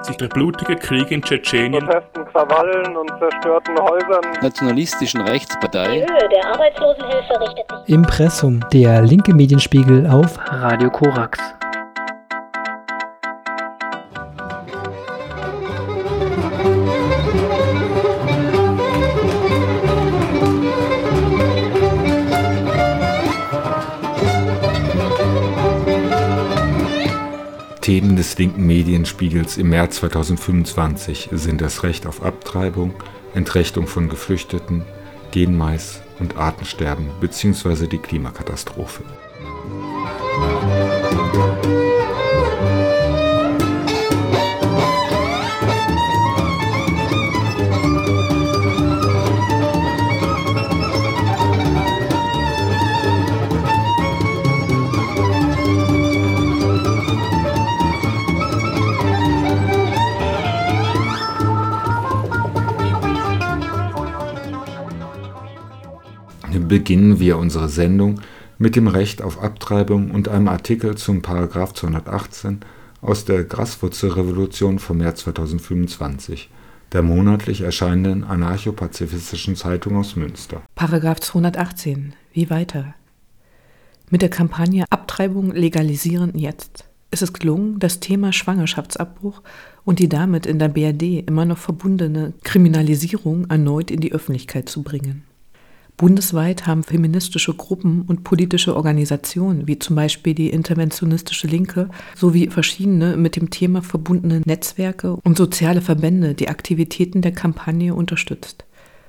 sich der blutige Krieg in Tschetschenien, Protesten, Krawallen und zerstörten Häusern, nationalistischen Rechtspartei. Die Höhe der Arbeitslosenhilfe richtet sich. Impressum, der linke Medienspiegel auf Radio Korax. Themen des linken Medienspiegels im März 2025 sind das Recht auf Abtreibung, Entrechtung von Geflüchteten, Genmais und Artensterben bzw. die Klimakatastrophe. Beginnen wir unsere Sendung mit dem Recht auf Abtreibung und einem Artikel zum Paragraph 218 aus der Graswurzelrevolution vom März 2025, der monatlich erscheinenden anarcho-pazifistischen Zeitung aus Münster. Paragraph 218. Wie weiter? Mit der Kampagne Abtreibung legalisieren jetzt ist es gelungen, das Thema Schwangerschaftsabbruch und die damit in der BRD immer noch verbundene Kriminalisierung erneut in die Öffentlichkeit zu bringen. Bundesweit haben feministische Gruppen und politische Organisationen, wie zum Beispiel die Interventionistische Linke, sowie verschiedene mit dem Thema verbundene Netzwerke und soziale Verbände die Aktivitäten der Kampagne unterstützt.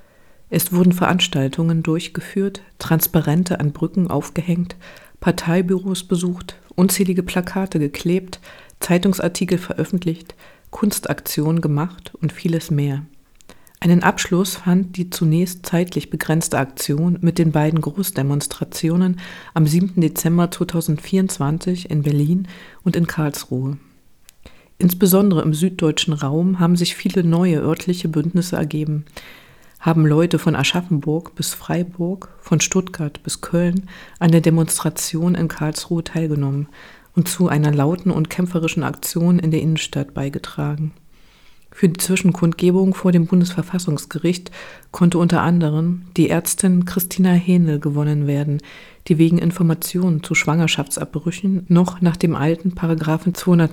Es wurden Veranstaltungen durchgeführt, Transparente an Brücken aufgehängt, Parteibüros besucht, unzählige Plakate geklebt, Zeitungsartikel veröffentlicht, Kunstaktionen gemacht und vieles mehr. Einen Abschluss fand die zunächst zeitlich begrenzte Aktion mit den beiden Großdemonstrationen am 7. Dezember 2024 in Berlin und in Karlsruhe. Insbesondere im süddeutschen Raum haben sich viele neue örtliche Bündnisse ergeben, haben Leute von Aschaffenburg bis Freiburg, von Stuttgart bis Köln an der Demonstration in Karlsruhe teilgenommen und zu einer lauten und kämpferischen Aktion in der Innenstadt beigetragen. Für die Zwischenkundgebung vor dem Bundesverfassungsgericht konnte unter anderem die Ärztin Christina Hähnel gewonnen werden, die wegen Informationen zu Schwangerschaftsabbrüchen noch nach dem alten Paragraphen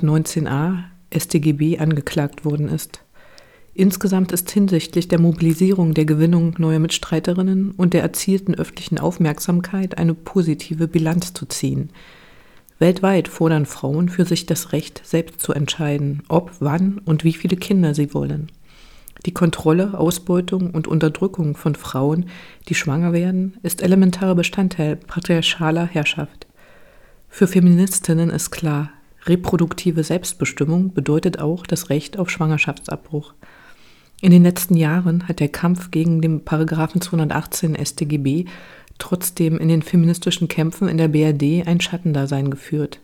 219a StGB angeklagt worden ist. Insgesamt ist hinsichtlich der Mobilisierung der Gewinnung neuer Mitstreiterinnen und der erzielten öffentlichen Aufmerksamkeit eine positive Bilanz zu ziehen. Weltweit fordern Frauen für sich das Recht, selbst zu entscheiden, ob, wann und wie viele Kinder sie wollen. Die Kontrolle, Ausbeutung und Unterdrückung von Frauen, die schwanger werden, ist elementarer Bestandteil patriarchaler Herrschaft. Für Feministinnen ist klar, reproduktive Selbstbestimmung bedeutet auch das Recht auf Schwangerschaftsabbruch. In den letzten Jahren hat der Kampf gegen den Paragraphen 218 StGB trotzdem in den feministischen Kämpfen in der BRD ein Schattendasein geführt.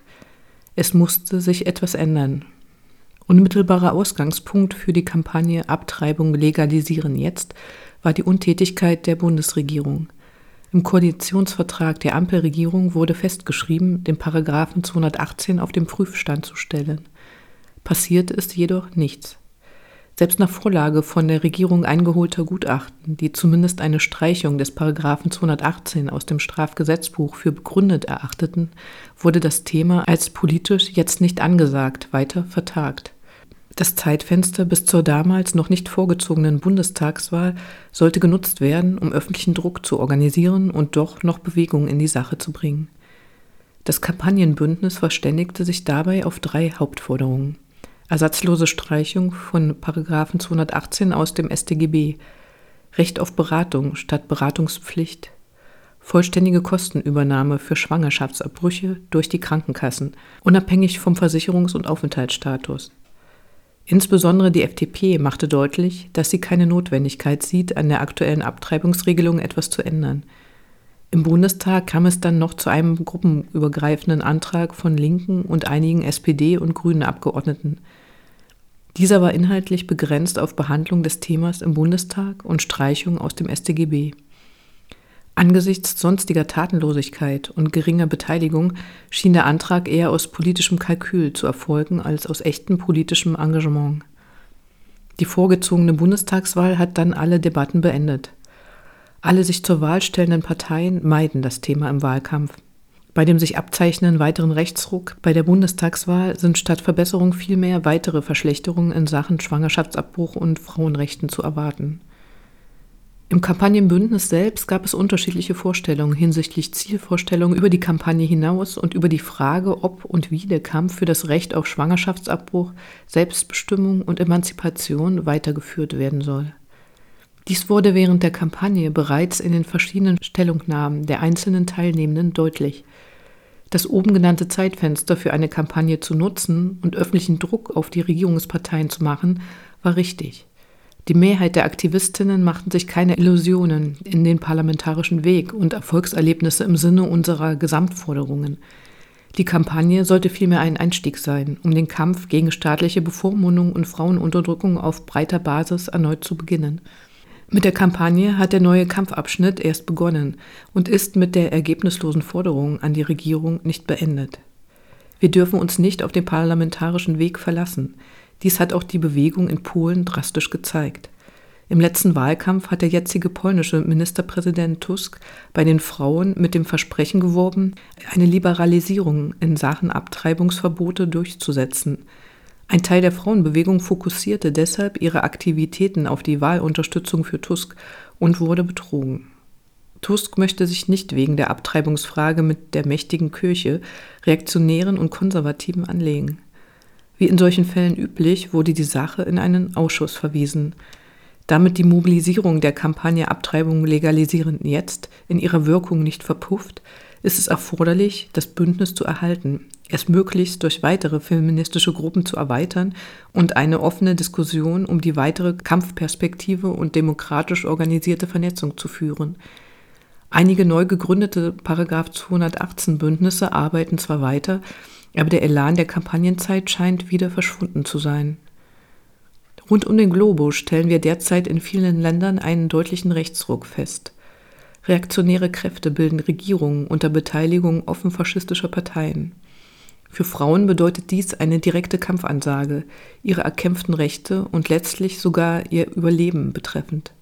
Es musste sich etwas ändern. Unmittelbarer Ausgangspunkt für die Kampagne Abtreibung legalisieren jetzt war die Untätigkeit der Bundesregierung. Im Koalitionsvertrag der Ampelregierung wurde festgeschrieben, den Paragraphen 218 auf den Prüfstand zu stellen. Passiert ist jedoch nichts. Selbst nach Vorlage von der Regierung eingeholter Gutachten, die zumindest eine Streichung des Paragraphen 218 aus dem Strafgesetzbuch für begründet erachteten, wurde das Thema als politisch jetzt nicht angesagt weiter vertagt. Das Zeitfenster bis zur damals noch nicht vorgezogenen Bundestagswahl sollte genutzt werden, um öffentlichen Druck zu organisieren und doch noch Bewegung in die Sache zu bringen. Das Kampagnenbündnis verständigte sich dabei auf 3 Hauptforderungen. Ersatzlose Streichung von Paragraphen 218 aus dem StGB, Recht auf Beratung statt Beratungspflicht, vollständige Kostenübernahme für Schwangerschaftsabbrüche durch die Krankenkassen, unabhängig vom Versicherungs- und Aufenthaltsstatus. Insbesondere die FDP machte deutlich, dass sie keine Notwendigkeit sieht, an der aktuellen Abtreibungsregelung etwas zu ändern. Im Bundestag kam es dann noch zu einem gruppenübergreifenden Antrag von Linken und einigen SPD- und Grünen-Abgeordneten. Dieser war inhaltlich begrenzt auf Behandlung des Themas im Bundestag und Streichung aus dem StGB. Angesichts sonstiger Tatenlosigkeit und geringer Beteiligung schien der Antrag eher aus politischem Kalkül zu erfolgen als aus echtem politischem Engagement. Die vorgezogene Bundestagswahl hat dann alle Debatten beendet. Alle sich zur Wahl stellenden Parteien meiden das Thema im Wahlkampf. Bei dem sich abzeichnenden weiteren Rechtsruck bei der Bundestagswahl sind statt Verbesserung vielmehr weitere Verschlechterungen in Sachen Schwangerschaftsabbruch und Frauenrechten zu erwarten. Im Kampagnenbündnis selbst gab es unterschiedliche Vorstellungen hinsichtlich Zielvorstellungen über die Kampagne hinaus und über die Frage, ob und wie der Kampf für das Recht auf Schwangerschaftsabbruch, Selbstbestimmung und Emanzipation weitergeführt werden soll. Dies wurde während der Kampagne bereits in den verschiedenen Stellungnahmen der einzelnen Teilnehmenden deutlich. Das oben genannte Zeitfenster für eine Kampagne zu nutzen und öffentlichen Druck auf die Regierungsparteien zu machen, war richtig. Die Mehrheit der Aktivistinnen machten sich keine Illusionen in den parlamentarischen Weg und Erfolgserlebnisse im Sinne unserer Gesamtforderungen. Die Kampagne sollte vielmehr ein Einstieg sein, um den Kampf gegen staatliche Bevormundung und Frauenunterdrückung auf breiter Basis erneut zu beginnen. Mit der Kampagne hat der neue Kampfabschnitt erst begonnen und ist mit der ergebnislosen Forderung an die Regierung nicht beendet. Wir dürfen uns nicht auf den parlamentarischen Weg verlassen. Dies hat auch die Bewegung in Polen drastisch gezeigt. Im letzten Wahlkampf hat der jetzige polnische Ministerpräsident Tusk bei den Frauen mit dem Versprechen geworben, eine Liberalisierung in Sachen Abtreibungsverbote durchzusetzen. Ein Teil der Frauenbewegung fokussierte deshalb ihre Aktivitäten auf die Wahlunterstützung für Tusk und wurde betrogen. Tusk möchte sich nicht wegen der Abtreibungsfrage mit der mächtigen Kirche, Reaktionären und Konservativen anlegen. Wie in solchen Fällen üblich, wurde die Sache in einen Ausschuss verwiesen. Damit die Mobilisierung der Kampagne Abtreibung legalisieren jetzt in ihrer Wirkung nicht verpufft, ist es erforderlich, das Bündnis zu erhalten, es möglichst durch weitere feministische Gruppen zu erweitern und eine offene Diskussion um die weitere Kampfperspektive und demokratisch organisierte Vernetzung zu führen. Einige neu gegründete § 218 Bündnisse arbeiten zwar weiter, aber der Elan der Kampagnenzeit scheint wieder verschwunden zu sein. Rund um den Globus stellen wir derzeit in vielen Ländern einen deutlichen Rechtsruck fest. Reaktionäre Kräfte bilden Regierungen unter Beteiligung offen faschistischer Parteien. Für Frauen bedeutet dies eine direkte Kampfansage, ihre erkämpften Rechte und letztlich sogar ihr Überleben betreffend.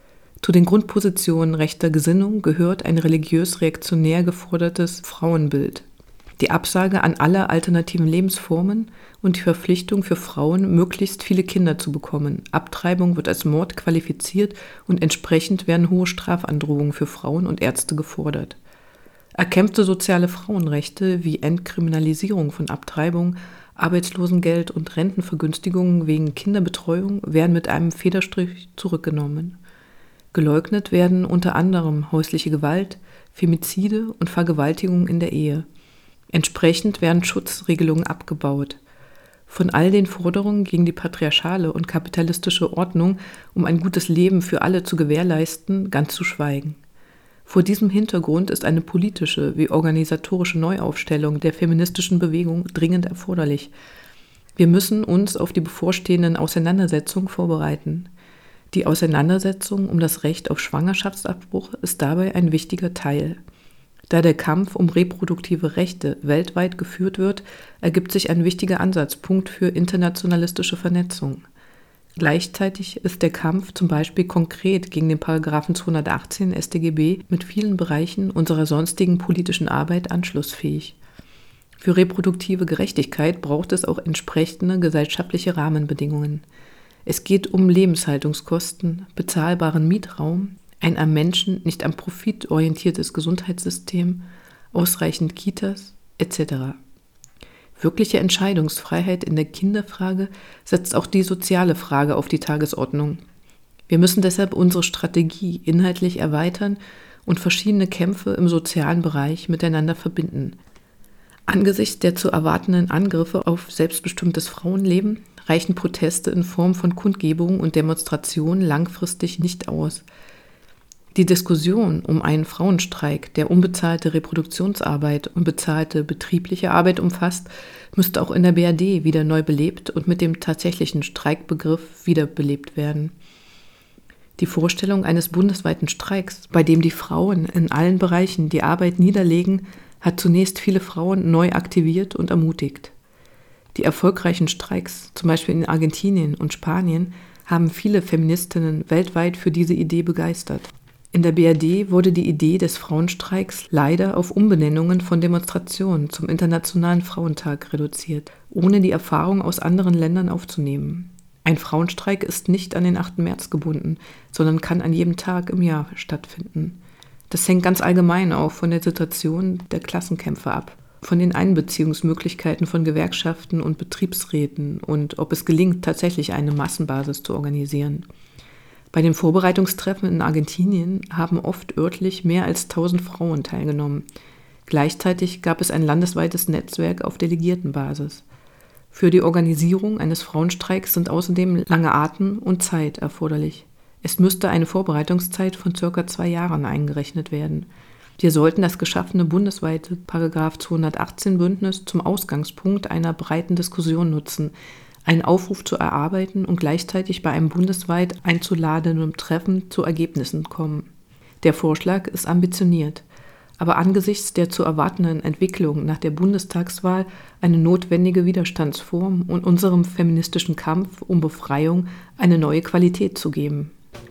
Zu den Grundpositionen rechter Gesinnung gehört ein religiös-reaktionär gefordertes Frauenbild, die Absage an alle alternativen Lebensformen und die Verpflichtung für Frauen, möglichst viele Kinder zu bekommen. Abtreibung wird als Mord qualifiziert und entsprechend werden hohe Strafandrohungen für Frauen und Ärzte gefordert. Erkämpfte soziale Frauenrechte wie Entkriminalisierung von Abtreibung, Arbeitslosengeld und Rentenvergünstigungen wegen Kinderbetreuung werden mit einem Federstrich zurückgenommen. Geleugnet werden unter anderem häusliche Gewalt, Femizide und Vergewaltigung in der Ehe. Entsprechend werden Schutzregelungen abgebaut. Von all den Forderungen gegen die patriarchale und kapitalistische Ordnung, um ein gutes Leben für alle zu gewährleisten, ganz zu schweigen. Vor diesem Hintergrund ist eine politische wie organisatorische Neuaufstellung der feministischen Bewegung dringend erforderlich. Wir müssen uns auf die bevorstehenden Auseinandersetzungen vorbereiten. Die Auseinandersetzung um das Recht auf Schwangerschaftsabbruch ist dabei ein wichtiger Teil. Da der Kampf um reproduktive Rechte weltweit geführt wird, ergibt sich ein wichtiger Ansatzpunkt für internationalistische Vernetzung. Gleichzeitig ist der Kampf zum Beispiel konkret gegen den § 218 StGB mit vielen Bereichen unserer sonstigen politischen Arbeit anschlussfähig. Für reproduktive Gerechtigkeit braucht es auch entsprechende gesellschaftliche Rahmenbedingungen. Es geht um Lebenshaltungskosten, bezahlbaren Mietraum, ein am Menschen, nicht am Profit orientiertes Gesundheitssystem, ausreichend Kitas etc. Wirkliche Entscheidungsfreiheit in der Kinderfrage setzt auch die soziale Frage auf die Tagesordnung. Wir müssen deshalb unsere Strategie inhaltlich erweitern und verschiedene Kämpfe im sozialen Bereich miteinander verbinden. Angesichts der zu erwartenden Angriffe auf selbstbestimmtes Frauenleben reichen Proteste in Form von Kundgebungen und Demonstrationen langfristig nicht aus. Die Diskussion um einen Frauenstreik, der unbezahlte Reproduktionsarbeit und bezahlte betriebliche Arbeit umfasst, müsste auch in der BRD wieder neu belebt und mit dem tatsächlichen Streikbegriff wiederbelebt werden. Die Vorstellung eines bundesweiten Streiks, bei dem die Frauen in allen Bereichen die Arbeit niederlegen, hat zunächst viele Frauen neu aktiviert und ermutigt. Die erfolgreichen Streiks, zum Beispiel in Argentinien und Spanien, haben viele Feministinnen weltweit für diese Idee begeistert. In der BRD wurde die Idee des Frauenstreiks leider auf Umbenennungen von Demonstrationen zum Internationalen Frauentag reduziert, ohne die Erfahrung aus anderen Ländern aufzunehmen. Ein Frauenstreik ist nicht an den 8. März gebunden, sondern kann an jedem Tag im Jahr stattfinden. Das hängt ganz allgemein auch von der Situation der Klassenkämpfe ab, von den Einbeziehungsmöglichkeiten von Gewerkschaften und Betriebsräten und ob es gelingt, tatsächlich eine Massenbasis zu organisieren. Bei den Vorbereitungstreffen in Argentinien haben oft örtlich mehr als 1000 Frauen teilgenommen. Gleichzeitig gab es ein landesweites Netzwerk auf Delegiertenbasis. Für die Organisierung eines Frauenstreiks sind außerdem lange Atem und Zeit erforderlich. Es müsste eine Vorbereitungszeit von ca. 2 Jahren eingerechnet werden. Wir sollten das geschaffene bundesweite § 218-Bündnis zum Ausgangspunkt einer breiten Diskussion nutzen, einen Aufruf zu erarbeiten und gleichzeitig bei einem bundesweit einzuladenden Treffen zu Ergebnissen kommen. Der Vorschlag ist ambitioniert, aber angesichts der zu erwartenden Entwicklung nach der Bundestagswahl eine notwendige Widerstandsform und unserem feministischen Kampf um Befreiung eine neue Qualität zu geben.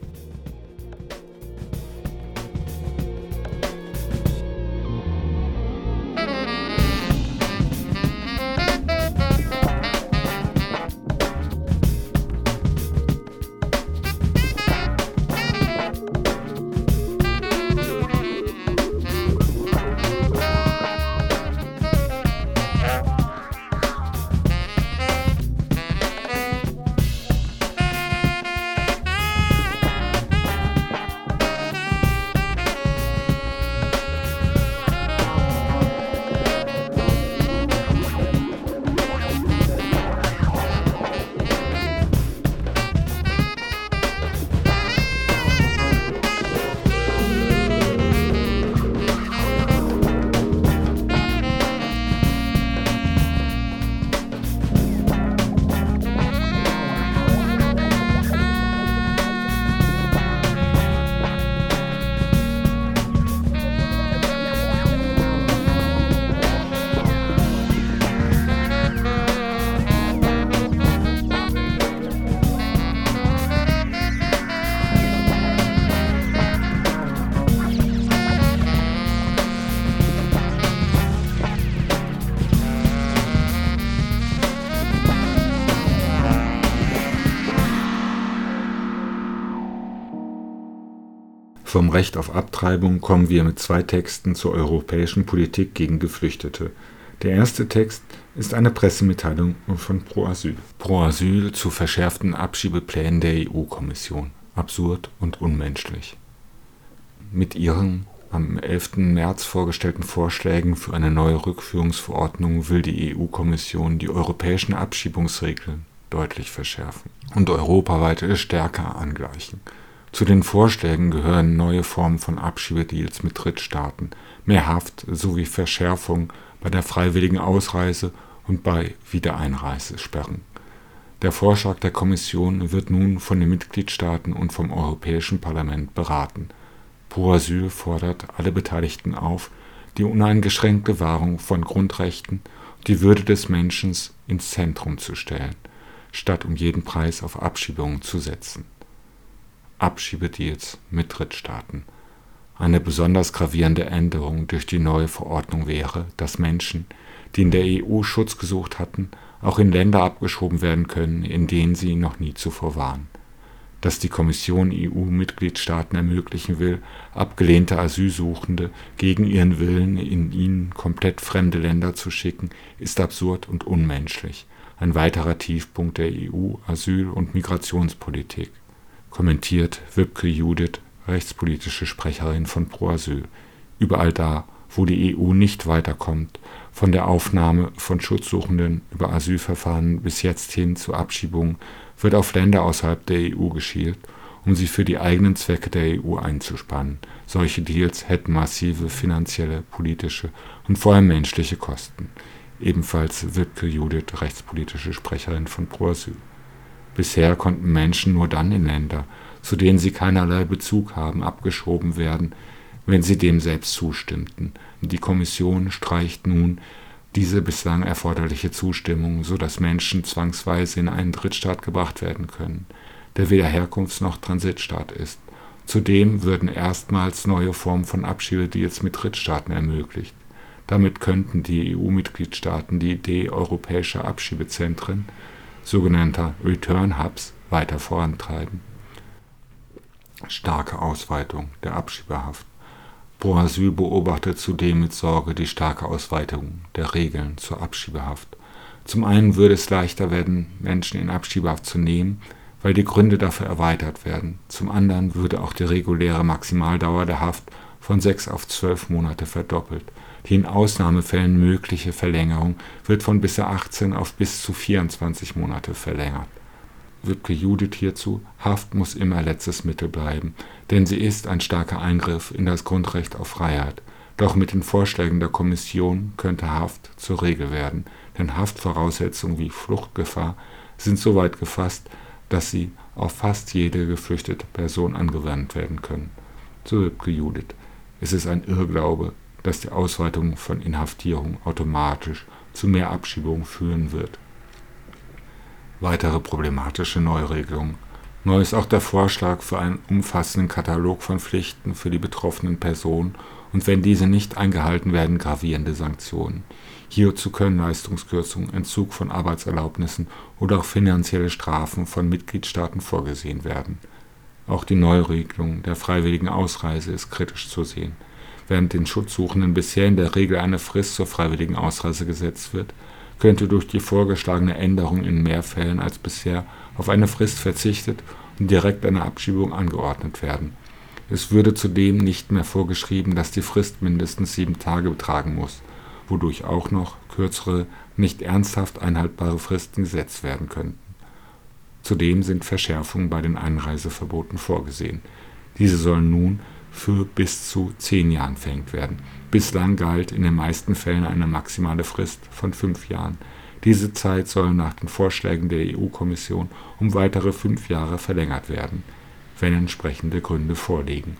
Vom Recht auf Abtreibung kommen wir mit 2 Texten zur europäischen Politik gegen Geflüchtete. Der erste Text ist eine Pressemitteilung von Pro Asyl. Pro Asyl zu verschärften Abschiebeplänen der EU-Kommission. Absurd und unmenschlich. Mit ihren am 11. März vorgestellten Vorschlägen für eine neue Rückführungsverordnung will die EU-Kommission die europäischen Abschiebungsregeln deutlich verschärfen und europaweit stärker angleichen. Zu den Vorschlägen gehören neue Formen von Abschiebedeals mit Drittstaaten, mehr Haft sowie Verschärfung bei der freiwilligen Ausreise und bei Wiedereinreisesperren. Der Vorschlag der Kommission wird nun von den Mitgliedstaaten und vom Europäischen Parlament beraten. Pro Asyl fordert alle Beteiligten auf, die uneingeschränkte Wahrung von Grundrechten und die Würde des Menschen ins Zentrum zu stellen, statt um jeden Preis auf Abschiebungen zu setzen. Abschiebedeals mit Drittstaaten. Eine besonders gravierende Änderung durch die neue Verordnung wäre, dass Menschen, die in der EU Schutz gesucht hatten, auch in Länder abgeschoben werden können, in denen sie noch nie zuvor waren. Dass die Kommission EU-Mitgliedstaaten ermöglichen will, abgelehnte Asylsuchende gegen ihren Willen in ihnen komplett fremde Länder zu schicken, ist absurd und unmenschlich. Ein weiterer Tiefpunkt der EU-Asyl- und Migrationspolitik. Kommentiert Wibke Judith, rechtspolitische Sprecherin von Pro Asyl. Überall da, wo die EU nicht weiterkommt, von der Aufnahme von Schutzsuchenden über Asylverfahren bis jetzt hin zu Abschiebungen, wird auf Länder außerhalb der EU geschielt, um sie für die eigenen Zwecke der EU einzuspannen. Solche Deals hätten massive finanzielle, politische und vor allem menschliche Kosten. Ebenfalls Wibke Judith, rechtspolitische Sprecherin von Pro Asyl. Bisher konnten Menschen nur dann in Länder, zu denen sie keinerlei Bezug haben, abgeschoben werden, wenn sie dem selbst zustimmten. Die Kommission streicht nun diese bislang erforderliche Zustimmung, sodass Menschen zwangsweise in einen Drittstaat gebracht werden können. der weder Herkunfts- noch Transitstaat ist. Zudem würden erstmals neue Formen von Abschiebedeals mit Drittstaaten ermöglicht. Damit könnten die EU-Mitgliedstaaten die Idee europäischer Abschiebezentren, sogenannter Return Hubs, weiter vorantreiben. Starke Ausweitung der Abschiebehaft. Pro Asyl beobachtet zudem mit Sorge die starke Ausweitung der Regeln zur Abschiebehaft. Zum einen würde es leichter werden, Menschen in Abschiebehaft zu nehmen, weil die Gründe dafür erweitert werden. Zum anderen würde auch die reguläre Maximaldauer der Haft von 6 auf 12 Monate verdoppelt. Die in Ausnahmefällen mögliche Verlängerung wird von bis zu 18 auf bis zu 24 Monate verlängert. Wipke Judith hierzu: Haft muss immer letztes Mittel bleiben, denn sie ist ein starker Eingriff in das Grundrecht auf Freiheit. Doch mit den Vorschlägen der Kommission könnte Haft zur Regel werden, denn Haftvoraussetzungen wie Fluchtgefahr sind so weit gefasst, dass sie auf fast jede geflüchtete Person angewandt werden können. So Wipke Judith: Es ist ein Irrglaube, dass die Ausweitung von Inhaftierung automatisch zu mehr Abschiebungen führen wird. Weitere problematische Neuregelungen. Neu ist auch der Vorschlag für einen umfassenden Katalog von Pflichten für die betroffenen Personen und wenn diese nicht eingehalten werden, gravierende Sanktionen. Hierzu können Leistungskürzungen, Entzug von Arbeitserlaubnissen oder auch finanzielle Strafen von Mitgliedstaaten vorgesehen werden. Auch die Neuregelung der freiwilligen Ausreise ist kritisch zu sehen. Während den Schutzsuchenden bisher in der Regel eine Frist zur freiwilligen Ausreise gesetzt wird, könnte durch die vorgeschlagene Änderung in mehr Fällen als bisher auf eine Frist verzichtet und direkt eine Abschiebung angeordnet werden. Es würde zudem nicht mehr vorgeschrieben, dass die Frist mindestens 7 Tage betragen muss, wodurch auch noch kürzere, nicht ernsthaft einhaltbare Fristen gesetzt werden könnten. Zudem sind Verschärfungen bei den Einreiseverboten vorgesehen. Diese sollen nun für bis zu 10 Jahren verhängt werden. Bislang galt in den meisten Fällen eine maximale Frist von 5 Jahren. Diese Zeit soll nach den Vorschlägen der EU-Kommission um weitere 5 Jahre verlängert werden, wenn entsprechende Gründe vorliegen.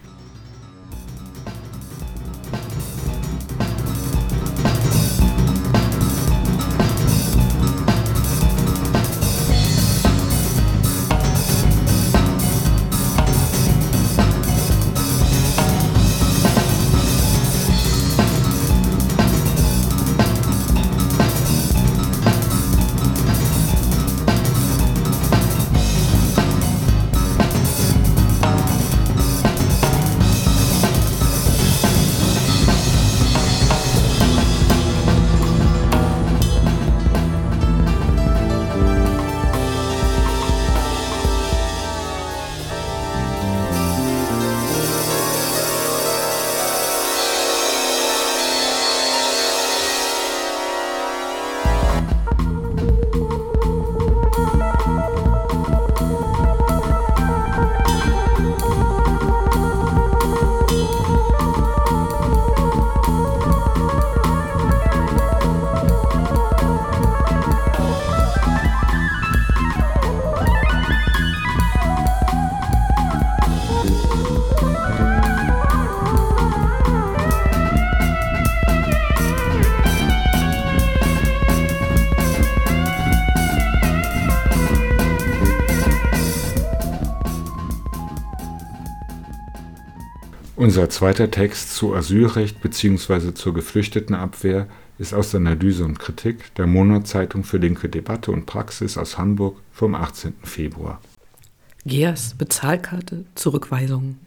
Unser zweiter Text zu Asylrecht bzw. zur Geflüchtetenabwehr ist aus der Analyse und Kritik der Monatszeitung für linke Debatte und Praxis aus Hamburg vom 18. Februar. GEAS, Bezahlkarte, Zurückweisung.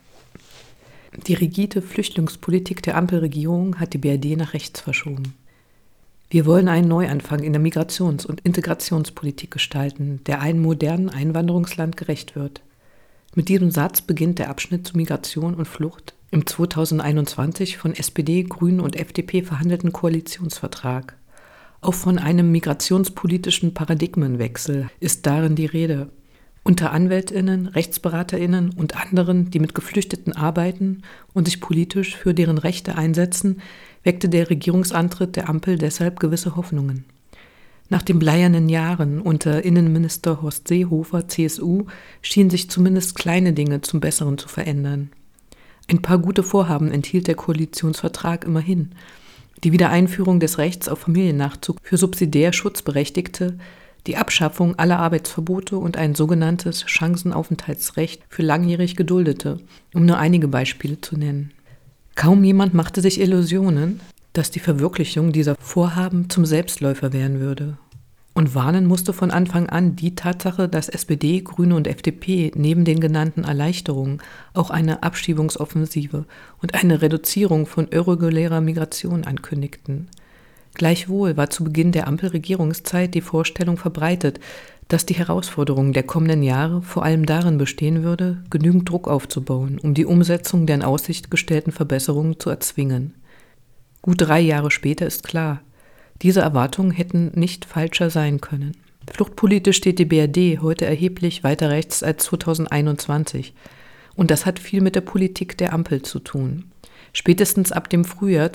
Die rigide Flüchtlingspolitik der Ampelregierung hat die BRD nach rechts verschoben. Wir wollen einen Neuanfang in der Migrations- und Integrationspolitik gestalten, der einem modernen Einwanderungsland gerecht wird. Mit diesem Satz beginnt der Abschnitt zu Migration und Flucht im 2021 von SPD, Grünen und FDP verhandelten Koalitionsvertrag. Auch von einem migrationspolitischen Paradigmenwechsel ist darin die Rede. Unter AnwältInnen, RechtsberaterInnen und anderen, die mit Geflüchteten arbeiten und sich politisch für deren Rechte einsetzen, weckte der Regierungsantritt der Ampel deshalb gewisse Hoffnungen. Nach den bleiernen Jahren unter Innenminister Horst Seehofer, CSU, schienen sich zumindest kleine Dinge zum Besseren zu verändern. Ein paar gute Vorhaben enthielt der Koalitionsvertrag immerhin. Die Wiedereinführung des Rechts auf Familiennachzug für subsidiär Schutzberechtigte, die Abschaffung aller Arbeitsverbote und ein sogenanntes Chancenaufenthaltsrecht für langjährig Geduldete, um nur einige Beispiele zu nennen. Kaum jemand machte sich Illusionen, dass die Verwirklichung dieser Vorhaben zum Selbstläufer werden würde. Und warnen musste von Anfang an die Tatsache, dass SPD, Grüne und FDP neben den genannten Erleichterungen auch eine Abschiebungsoffensive und eine Reduzierung von irregulärer Migration ankündigten. Gleichwohl war zu Beginn der Ampelregierungszeit die Vorstellung verbreitet, dass die Herausforderung der kommenden Jahre vor allem darin bestehen würde, genügend Druck aufzubauen, um die Umsetzung der in Aussicht gestellten Verbesserungen zu erzwingen. Gut 3 Jahre später ist klar, diese Erwartungen hätten nicht falscher sein können. Fluchtpolitisch steht die BRD heute erheblich weiter rechts als 2021. Und das hat viel mit der Politik der Ampel zu tun. Spätestens ab dem Frühjahr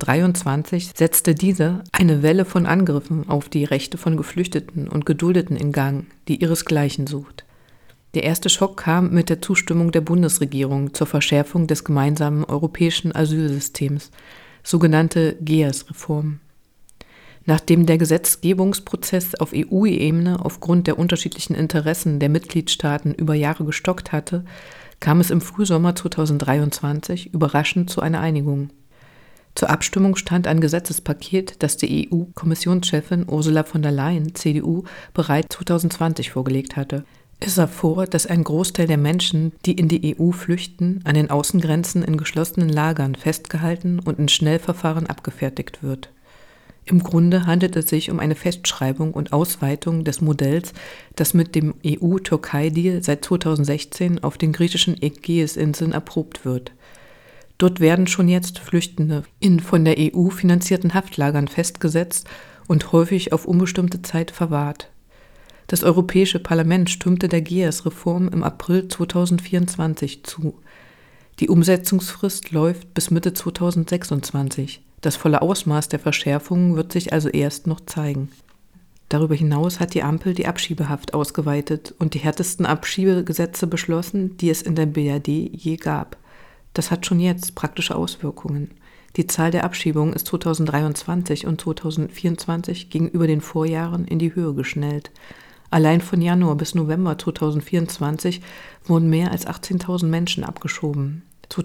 2023 setzte diese eine Welle von Angriffen auf die Rechte von Geflüchteten und Geduldeten in Gang, die ihresgleichen sucht. Der erste Schock kam mit der Zustimmung der Bundesregierung zur Verschärfung des gemeinsamen europäischen Asylsystems, sogenannte GEAS-Reform. Nachdem der Gesetzgebungsprozess auf EU-Ebene aufgrund der unterschiedlichen Interessen der Mitgliedstaaten über Jahre gestockt hatte, kam es im Frühsommer 2023 überraschend zu einer Einigung. Zur Abstimmung stand ein Gesetzespaket, das die EU-Kommissionschefin Ursula von der Leyen, CDU, bereits 2020 vorgelegt hatte. Es sah vor, dass ein Großteil der Menschen, die in die EU flüchten, an den Außengrenzen in geschlossenen Lagern festgehalten und in Schnellverfahren abgefertigt wird. Im Grunde handelt es sich um eine Festschreibung und Ausweitung des Modells, das mit dem EU-Türkei-Deal seit 2016 auf den griechischen Ägäisinseln erprobt wird. Dort werden schon jetzt Flüchtende in von der EU finanzierten Haftlagern festgesetzt und häufig auf unbestimmte Zeit verwahrt. Das Europäische Parlament stimmte der GEAS-Reform im April 2024 zu. Die Umsetzungsfrist läuft bis Mitte 2026. Das volle Ausmaß der Verschärfungen wird sich also erst noch zeigen. Darüber hinaus hat die Ampel die Abschiebehaft ausgeweitet und die härtesten Abschiebegesetze beschlossen, die es in der BRD je gab. Das hat schon jetzt praktische Auswirkungen. Die Zahl der Abschiebungen ist 2023 und 2024 gegenüber den Vorjahren in die Höhe geschnellt. Allein von Januar bis November 2024 wurden mehr als 18.000 Menschen abgeschoben.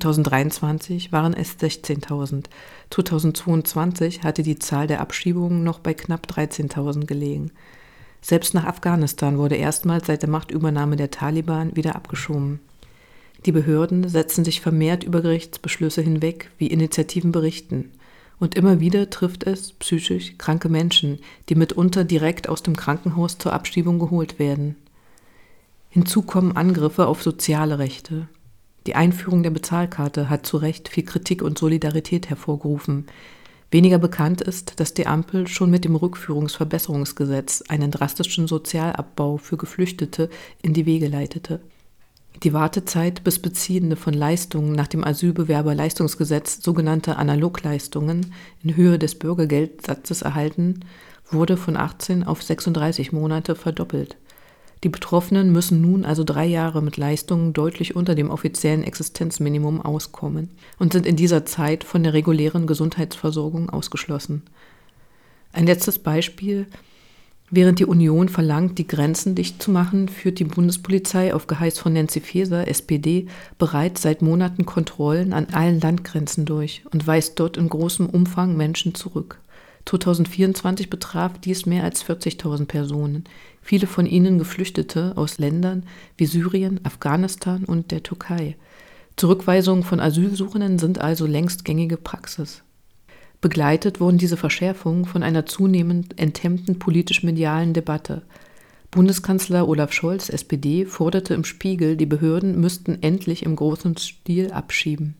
2023 waren es 16.000. 2022 hatte die Zahl der Abschiebungen noch bei knapp 13.000 gelegen. Selbst nach Afghanistan wurde erstmals seit der Machtübernahme der Taliban wieder abgeschoben. Die Behörden setzen sich vermehrt über Gerichtsbeschlüsse hinweg, wie Initiativen berichten. Und immer wieder trifft es psychisch kranke Menschen, die mitunter direkt aus dem Krankenhaus zur Abschiebung geholt werden. Hinzu kommen Angriffe auf soziale Rechte. Die Einführung der Bezahlkarte hat zu Recht viel Kritik und Solidarität hervorgerufen. Weniger bekannt ist, dass die Ampel schon mit dem Rückführungsverbesserungsgesetz einen drastischen Sozialabbau für Geflüchtete in die Wege leitete. Die Wartezeit, bis Beziehende von Leistungen nach dem Asylbewerberleistungsgesetz sogenannte Analogleistungen in Höhe des Bürgergeldsatzes erhalten, wurde von 18 auf 36 Monate verdoppelt. Die Betroffenen müssen nun also 3 Jahre mit Leistungen deutlich unter dem offiziellen Existenzminimum auskommen und sind in dieser Zeit von der regulären Gesundheitsversorgung ausgeschlossen. Ein letztes Beispiel: Während die Union verlangt, die Grenzen dicht zu machen, führt die Bundespolizei auf Geheiß von Nancy Faeser, SPD, bereits seit Monaten Kontrollen an allen Landgrenzen durch und weist dort in großem Umfang Menschen zurück. 2024 betraf dies mehr als 40.000 Personen, viele von ihnen Geflüchtete aus Ländern wie Syrien, Afghanistan und der Türkei. Zurückweisungen von Asylsuchenden sind also längst gängige Praxis. Begleitet wurden diese Verschärfungen von einer zunehmend enthemmten politisch-medialen Debatte. Bundeskanzler Olaf Scholz, SPD, forderte im Spiegel, die Behörden müssten endlich im großen Stil abschieben.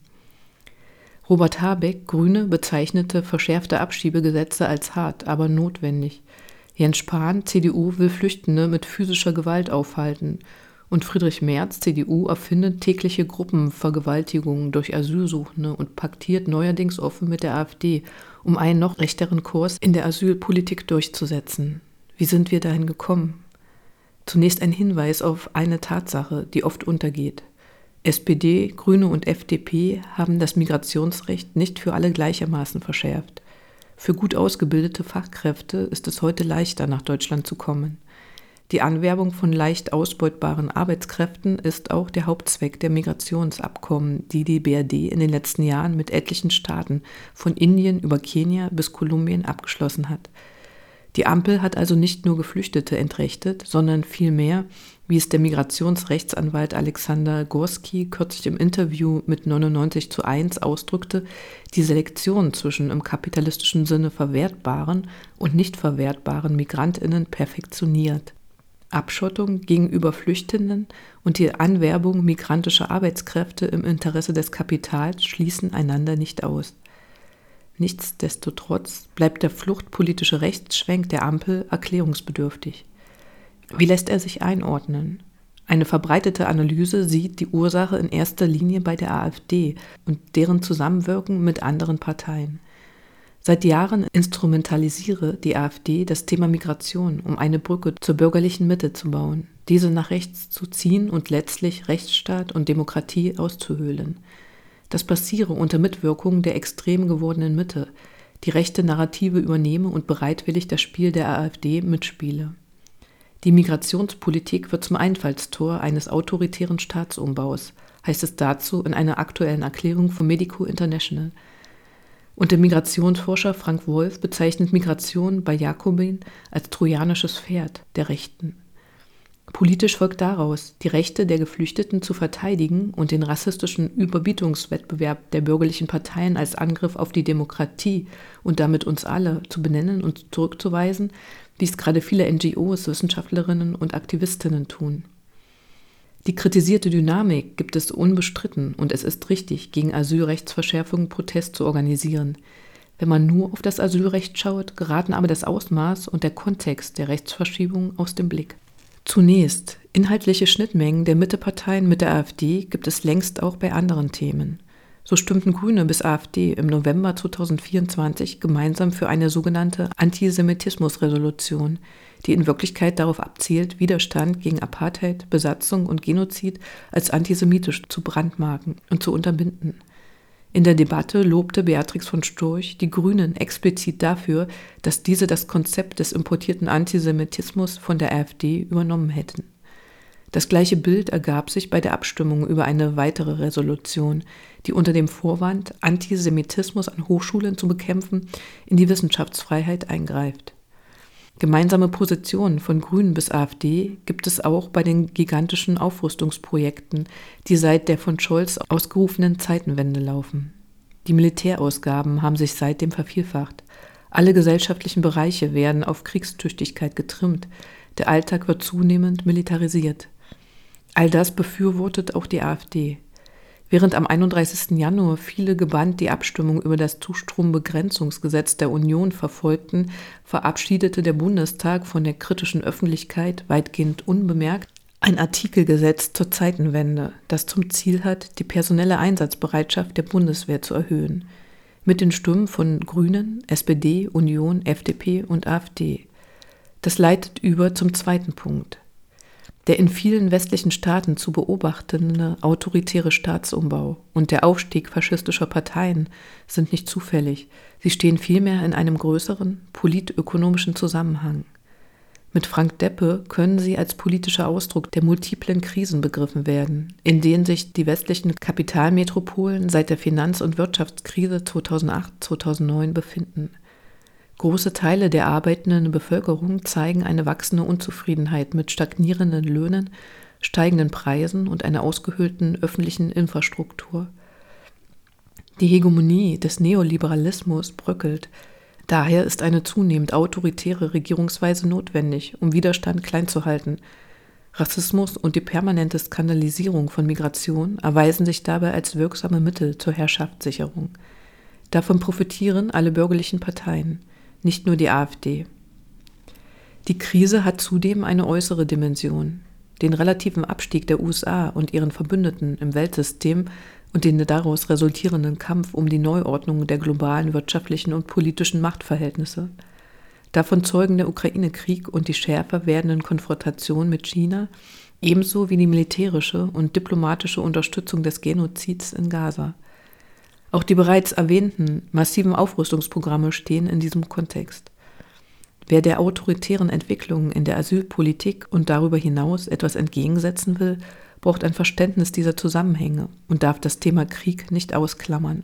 Robert Habeck, Grüne, bezeichnete verschärfte Abschiebegesetze als hart, aber notwendig. Jens Spahn, CDU, will Flüchtende mit physischer Gewalt aufhalten. Und Friedrich Merz, CDU, erfindet tägliche Gruppenvergewaltigungen durch Asylsuchende und paktiert neuerdings offen mit der AfD, um einen noch rechteren Kurs in der Asylpolitik durchzusetzen. Wie sind wir dahin gekommen? Zunächst ein Hinweis auf eine Tatsache, die oft untergeht. SPD, Grüne und FDP haben das Migrationsrecht nicht für alle gleichermaßen verschärft. Für gut ausgebildete Fachkräfte ist es heute leichter, nach Deutschland zu kommen. Die Anwerbung von leicht ausbeutbaren Arbeitskräften ist auch der Hauptzweck der Migrationsabkommen, die die BRD in den letzten Jahren mit etlichen Staaten, von Indien über Kenia bis Kolumbien, abgeschlossen hat. Die Ampel hat also nicht nur Geflüchtete entrechtet, sondern vielmehr, wie es der Migrationsrechtsanwalt Alexander Gorski kürzlich im Interview mit 99:1 ausdrückte, die Selektion zwischen im kapitalistischen Sinne verwertbaren und nicht verwertbaren MigrantInnen perfektioniert. Abschottung gegenüber Flüchtenden und die Anwerbung migrantischer Arbeitskräfte im Interesse des Kapitals schließen einander nicht aus. Nichtsdestotrotz bleibt der fluchtpolitische Rechtsschwenk der Ampel erklärungsbedürftig. Wie lässt er sich einordnen? Eine verbreitete Analyse sieht die Ursache in erster Linie bei der AfD und deren Zusammenwirken mit anderen Parteien. Seit Jahren instrumentalisiere die AfD das Thema Migration, um eine Brücke zur bürgerlichen Mitte zu bauen, diese nach rechts zu ziehen und letztlich Rechtsstaat und Demokratie auszuhöhlen. Das passiere unter Mitwirkung der extrem gewordenen Mitte, die rechte Narrative übernehme und bereitwillig das Spiel der AfD mitspiele. Die Migrationspolitik wird zum Einfallstor eines autoritären Staatsumbaus, heißt es dazu in einer aktuellen Erklärung von Medico International. Und der Migrationsforscher Frank Wolf bezeichnet Migration bei Jacobin als trojanisches Pferd der Rechten. Politisch folgt daraus, die Rechte der Geflüchteten zu verteidigen und den rassistischen Überbietungswettbewerb der bürgerlichen Parteien als Angriff auf die Demokratie und damit uns alle zu benennen und zurückzuweisen, wie es gerade viele NGOs, Wissenschaftlerinnen und Aktivistinnen tun. Die kritisierte Dynamik gibt es unbestritten und es ist richtig, gegen Asylrechtsverschärfungen Protest zu organisieren. Wenn man nur auf das Asylrecht schaut, geraten aber das Ausmaß und der Kontext der Rechtsverschiebung aus dem Blick. Zunächst, inhaltliche Schnittmengen der Mitteparteien mit der AfD gibt es längst auch bei anderen Themen. So stimmten Grüne bis AfD im November 2024 gemeinsam für eine sogenannte Antisemitismus-Resolution, die in Wirklichkeit darauf abzielt, Widerstand gegen Apartheid, Besatzung und Genozid als antisemitisch zu brandmarken und zu unterbinden. In der Debatte lobte Beatrix von Storch die Grünen explizit dafür, dass diese das Konzept des importierten Antisemitismus von der AfD übernommen hätten. Das gleiche Bild ergab sich bei der Abstimmung über eine weitere Resolution, die unter dem Vorwand, Antisemitismus an Hochschulen zu bekämpfen, in die Wissenschaftsfreiheit eingreift. Gemeinsame Positionen von Grünen bis AfD gibt es auch bei den gigantischen Aufrüstungsprojekten, die seit der von Scholz ausgerufenen Zeitenwende laufen. Die Militärausgaben haben sich seitdem vervielfacht. Alle gesellschaftlichen Bereiche werden auf Kriegstüchtigkeit getrimmt. Der Alltag wird zunehmend militarisiert. All das befürwortet auch die AfD. Während am 31. Januar viele gebannt die Abstimmung über das Zustrombegrenzungsgesetz der Union verfolgten, verabschiedete der Bundestag von der kritischen Öffentlichkeit weitgehend unbemerkt ein Artikelgesetz zur Zeitenwende, das zum Ziel hat, die personelle Einsatzbereitschaft der Bundeswehr zu erhöhen. Mit den Stimmen von Grünen, SPD, Union, FDP und AfD. Das leitet über zum zweiten Punkt. Der in vielen westlichen Staaten zu beobachtende autoritäre Staatsumbau und der Aufstieg faschistischer Parteien sind nicht zufällig, sie stehen vielmehr in einem größeren politökonomischen Zusammenhang. Mit Frank Deppe können sie als politischer Ausdruck der multiplen Krisen begriffen werden, in denen sich die westlichen Kapitalmetropolen seit der Finanz- und Wirtschaftskrise 2008/2009 befinden. Große Teile der arbeitenden Bevölkerung zeigen eine wachsende Unzufriedenheit mit stagnierenden Löhnen, steigenden Preisen und einer ausgehöhlten öffentlichen Infrastruktur. Die Hegemonie des Neoliberalismus bröckelt. Daher ist eine zunehmend autoritäre Regierungsweise notwendig, um Widerstand klein zu halten. Rassismus und die permanente Skandalisierung von Migration erweisen sich dabei als wirksame Mittel zur Herrschaftssicherung. Davon profitieren alle bürgerlichen Parteien, nicht nur die AfD. Die Krise hat zudem eine äußere Dimension. Den relativen Abstieg der USA und ihren Verbündeten im Weltsystem und den daraus resultierenden Kampf um die Neuordnung der globalen wirtschaftlichen und politischen Machtverhältnisse. Davon zeugen der Ukraine-Krieg und die schärfer werdenden Konfrontationen mit China, ebenso wie die militärische und diplomatische Unterstützung des Genozids in Gaza. Auch die bereits erwähnten massiven Aufrüstungsprogramme stehen in diesem Kontext. Wer der autoritären Entwicklung in der Asylpolitik und darüber hinaus etwas entgegensetzen will, braucht ein Verständnis dieser Zusammenhänge und darf das Thema Krieg nicht ausklammern.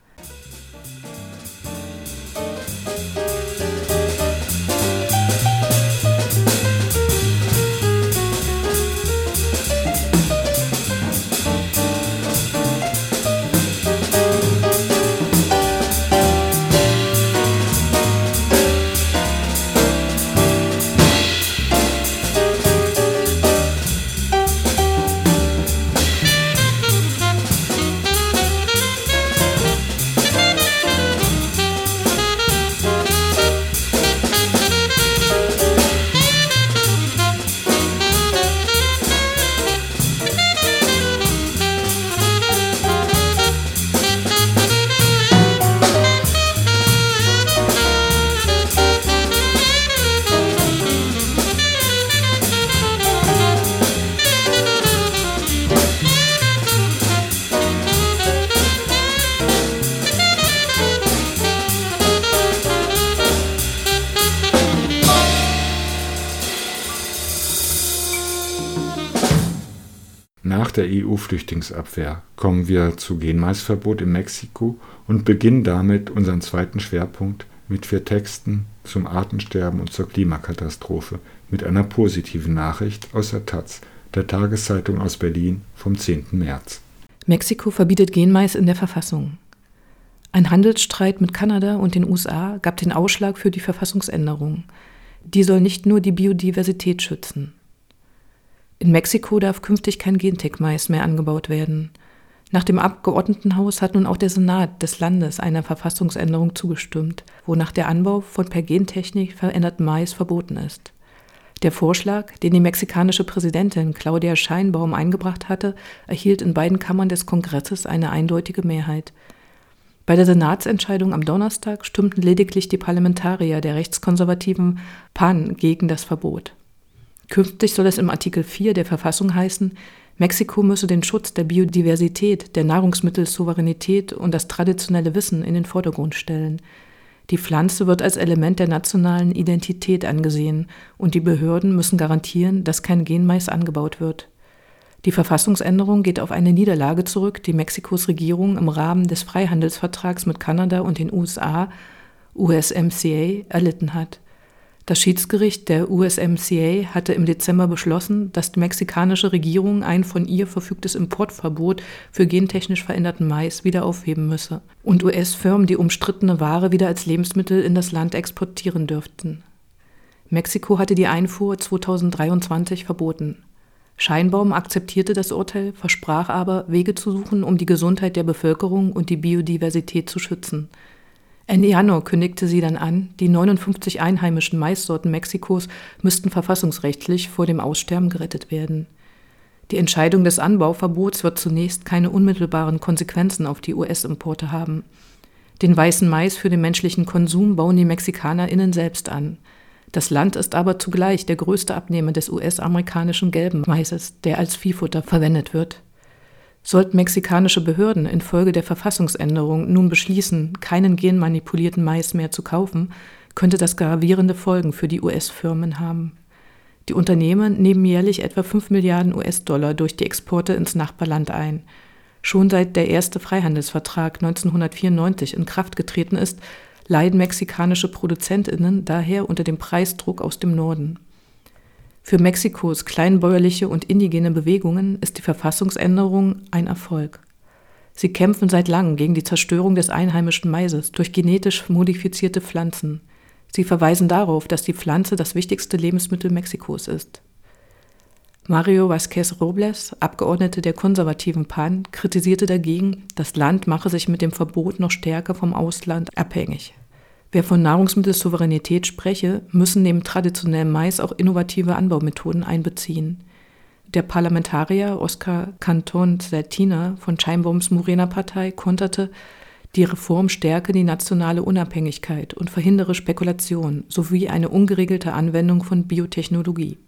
Nach der EU-Flüchtlingsabwehr kommen wir zu Genmaisverbot in Mexiko und beginnen damit unseren zweiten Schwerpunkt mit 4 Texten zum Artensterben und zur Klimakatastrophe mit einer positiven Nachricht aus der taz, der Tageszeitung aus Berlin vom 10. März. Mexiko verbietet Genmais in der Verfassung. Ein Handelsstreit mit Kanada und den USA gab den Ausschlag für die Verfassungsänderung. Die soll nicht nur die Biodiversität schützen. In Mexiko darf künftig kein Gentech-Mais mehr angebaut werden. Nach dem Abgeordnetenhaus hat nun auch der Senat des Landes einer Verfassungsänderung zugestimmt, wonach der Anbau von per Gentechnik verändertem Mais verboten ist. Der Vorschlag, den die mexikanische Präsidentin Claudia Sheinbaum eingebracht hatte, erhielt in beiden Kammern des Kongresses eine eindeutige Mehrheit. Bei der Senatsentscheidung am Donnerstag stimmten lediglich die Parlamentarier der rechtskonservativen PAN gegen das Verbot. Künftig soll es im Artikel 4 der Verfassung heißen, Mexiko müsse den Schutz der Biodiversität, der Nahrungsmittelsouveränität und das traditionelle Wissen in den Vordergrund stellen. Die Pflanze wird als Element der nationalen Identität angesehen und die Behörden müssen garantieren, dass kein Genmais angebaut wird. Die Verfassungsänderung geht auf eine Niederlage zurück, die Mexikos Regierung im Rahmen des Freihandelsvertrags mit Kanada und den USA, USMCA, erlitten hat. Das Schiedsgericht der USMCA hatte im Dezember beschlossen, dass die mexikanische Regierung ein von ihr verfügtes Importverbot für gentechnisch veränderten Mais wieder aufheben müsse und US-Firmen die umstrittene Ware wieder als Lebensmittel in das Land exportieren dürften. Mexiko hatte die Einfuhr 2023 verboten. Sheinbaum akzeptierte das Urteil, versprach aber, Wege zu suchen, um die Gesundheit der Bevölkerung und die Biodiversität zu schützen. Ende Januar kündigte sie dann an, die 59 einheimischen Maissorten Mexikos müssten verfassungsrechtlich vor dem Aussterben gerettet werden. Die Entscheidung des Anbauverbots wird zunächst keine unmittelbaren Konsequenzen auf die US-Importe haben. Den weißen Mais für den menschlichen Konsum bauen die MexikanerInnen selbst an. Das Land ist aber zugleich der größte Abnehmer des US-amerikanischen gelben Maises, der als Viehfutter verwendet wird. Sollten mexikanische Behörden infolge der Verfassungsänderung nun beschließen, keinen genmanipulierten Mais mehr zu kaufen, könnte das gravierende Folgen für die US-Firmen haben. Die Unternehmen nehmen jährlich etwa 5 Milliarden US-Dollar durch die Exporte ins Nachbarland ein. Schon seit der erste Freihandelsvertrag 1994 in Kraft getreten ist, leiden mexikanische ProduzentInnen daher unter dem Preisdruck aus dem Norden. Für Mexikos kleinbäuerliche und indigene Bewegungen ist die Verfassungsänderung ein Erfolg. Sie kämpfen seit langem gegen die Zerstörung des einheimischen Maises durch genetisch modifizierte Pflanzen. Sie verweisen darauf, dass die Pflanze das wichtigste Lebensmittel Mexikos ist. Mario Vázquez Robles, Abgeordneter der konservativen PAN, kritisierte dagegen, das Land mache sich mit dem Verbot noch stärker vom Ausland abhängig. Wer von Nahrungsmittelsouveränität spreche, müssen neben traditionellem Mais auch innovative Anbaumethoden einbeziehen. Der Parlamentarier Oscar Canton Sertina von Sheinbaums Morena-Partei konterte, die Reform stärke die nationale Unabhängigkeit und verhindere Spekulation sowie eine ungeregelte Anwendung von Biotechnologie.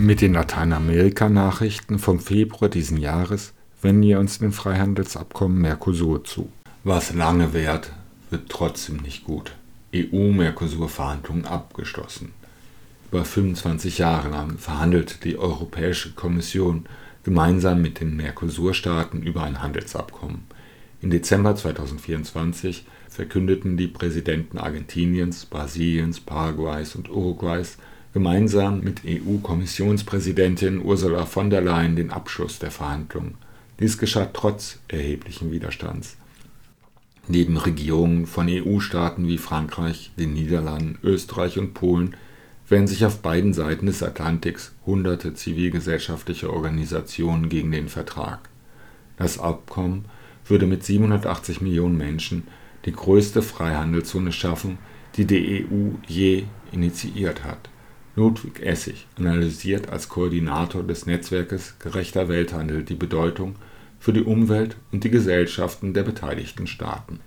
Mit den Lateinamerika-Nachrichten vom Februar diesen Jahres wenden wir uns dem Freihandelsabkommen Mercosur zu. Was lange währt, wird trotzdem nicht gut. EU-Mercosur-Verhandlungen abgeschlossen. Über 25 Jahre lang verhandelte die Europäische Kommission gemeinsam mit den Mercosur-Staaten über ein Handelsabkommen. Im Dezember 2024 verkündeten die Präsidenten Argentiniens, Brasiliens, Paraguays und Uruguays gemeinsam mit EU-Kommissionspräsidentin Ursula von der Leyen den Abschluss der Verhandlungen. Dies geschah trotz erheblichen Widerstands. Neben Regierungen von EU-Staaten wie Frankreich, den Niederlanden, Österreich und Polen wehren sich auf beiden Seiten des Atlantiks hunderte zivilgesellschaftliche Organisationen gegen den Vertrag. Das Abkommen würde mit 780 Millionen Menschen die größte Freihandelszone schaffen, die die EU je initiiert hat. Ludwig Essig analysiert als Koordinator des Netzwerkes Gerechter Welthandel die Bedeutung für die Umwelt und die Gesellschaften der beteiligten Staaten.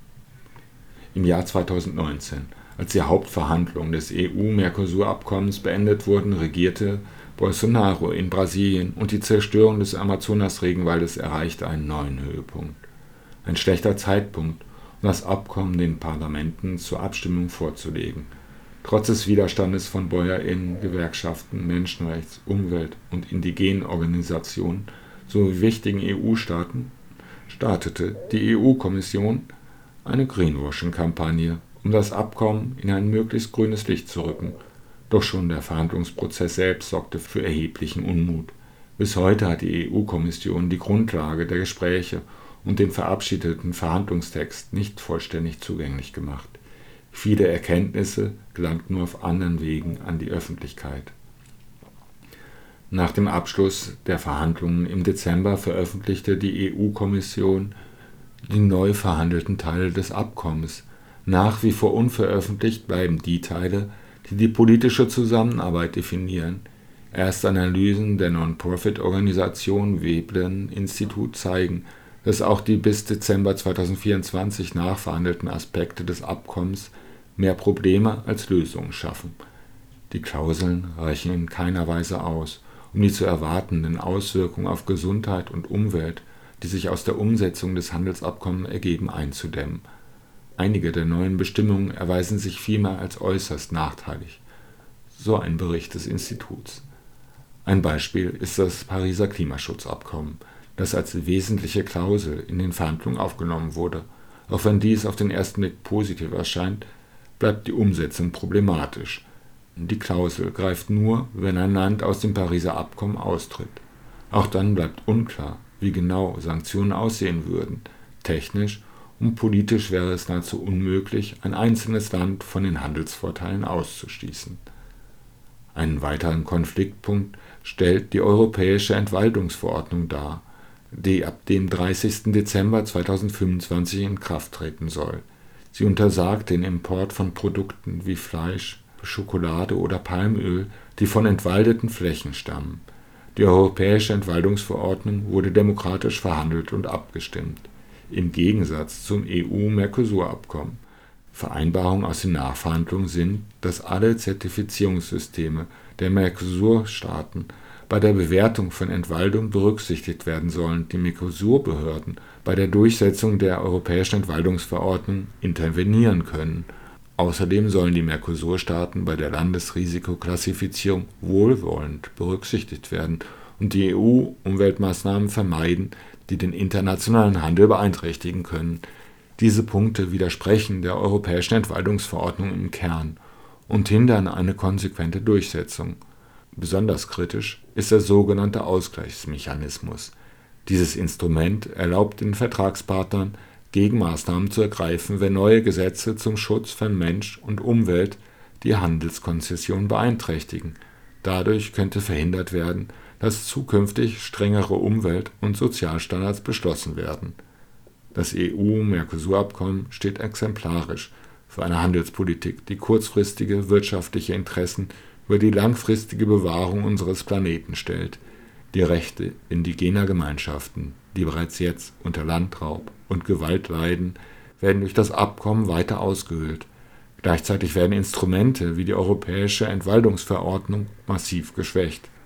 Im Jahr 2019, als die Hauptverhandlungen des EU-Mercosur-Abkommens beendet wurden, regierte Bolsonaro in Brasilien und die Zerstörung des Amazonas-Regenwaldes erreichte einen neuen Höhepunkt. Ein schlechter Zeitpunkt, um das Abkommen den Parlamenten zur Abstimmung vorzulegen. Trotz des Widerstandes von BäuerInnen, Gewerkschaften, Menschenrechts-, Umwelt- und indigenen Organisationen sowie wichtigen EU-Staaten startete die EU-Kommission eine Greenwashing-Kampagne, um das Abkommen in ein möglichst grünes Licht zu rücken. Doch schon der Verhandlungsprozess selbst sorgte für erheblichen Unmut. Bis heute hat die EU-Kommission die Grundlage der Gespräche und den verabschiedeten Verhandlungstext nicht vollständig zugänglich gemacht. Viele Erkenntnisse gelangten nur auf anderen Wegen an die Öffentlichkeit. Nach dem Abschluss der Verhandlungen im Dezember veröffentlichte die EU-Kommission die neu verhandelten Teile des Abkommens. Nach wie vor unveröffentlicht bleiben die Teile, die die politische Zusammenarbeit definieren. Erste Analysen der Non-Profit-Organisation Veblen-Institut zeigen, dass auch die bis Dezember 2024 nachverhandelten Aspekte des Abkommens mehr Probleme als Lösungen schaffen. Die Klauseln reichen in keiner Weise aus, um die zu erwartenden Auswirkungen auf Gesundheit und Umwelt, die sich aus der Umsetzung des Handelsabkommens ergeben, einzudämmen. Einige der neuen Bestimmungen erweisen sich vielmehr als äußerst nachteilig. So ein Bericht des Instituts. Ein Beispiel ist das Pariser Klimaschutzabkommen, das als wesentliche Klausel in den Verhandlungen aufgenommen wurde. Auch wenn dies auf den ersten Blick positiv erscheint, bleibt die Umsetzung problematisch. Die Klausel greift nur, wenn ein Land aus dem Pariser Abkommen austritt. Auch dann bleibt unklar, wie genau Sanktionen aussehen würden. Technisch und politisch wäre es nahezu unmöglich, ein einzelnes Land von den Handelsvorteilen auszuschließen. Einen weiteren Konfliktpunkt stellt die Europäische Entwaldungsverordnung dar, die ab dem 30. Dezember 2025 in Kraft treten soll. Sie untersagt den Import von Produkten wie Fleisch, Schokolade oder Palmöl, die von entwaldeten Flächen stammen. Die Europäische Entwaldungsverordnung wurde demokratisch verhandelt und abgestimmt, im Gegensatz zum EU-Mercosur-Abkommen. Vereinbarungen aus den Nachverhandlungen sind, dass alle Zertifizierungssysteme der Mercosur-Staaten bei der Bewertung von Entwaldung berücksichtigt werden sollen. Die Mercosur-Behörden bei der Durchsetzung der Europäischen Entwaldungsverordnung intervenieren können. Außerdem sollen die Mercosur-Staaten bei der Landesrisikoklassifizierung wohlwollend berücksichtigt werden und die EU-Umweltmaßnahmen vermeiden, die den internationalen Handel beeinträchtigen können. Diese Punkte widersprechen der Europäischen Entwaldungsverordnung im Kern und hindern eine konsequente Durchsetzung. Besonders kritisch ist der sogenannte Ausgleichsmechanismus. Dieses Instrument erlaubt den Vertragspartnern, Gegenmaßnahmen zu ergreifen, wenn neue Gesetze zum Schutz von Mensch und Umwelt die Handelskonzession beeinträchtigen. Dadurch könnte verhindert werden, dass zukünftig strengere Umwelt- und Sozialstandards beschlossen werden. Das EU-Mercosur-Abkommen steht exemplarisch für eine Handelspolitik, die kurzfristige wirtschaftliche Interessen über die langfristige Bewahrung unseres Planeten stellt. Die Rechte indigener Gemeinschaften, die bereits jetzt unter Landraub und Gewalt leiden, werden durch das Abkommen weiter ausgehöhlt. Gleichzeitig werden Instrumente wie die Europäische Entwaldungsverordnung massiv geschwächt.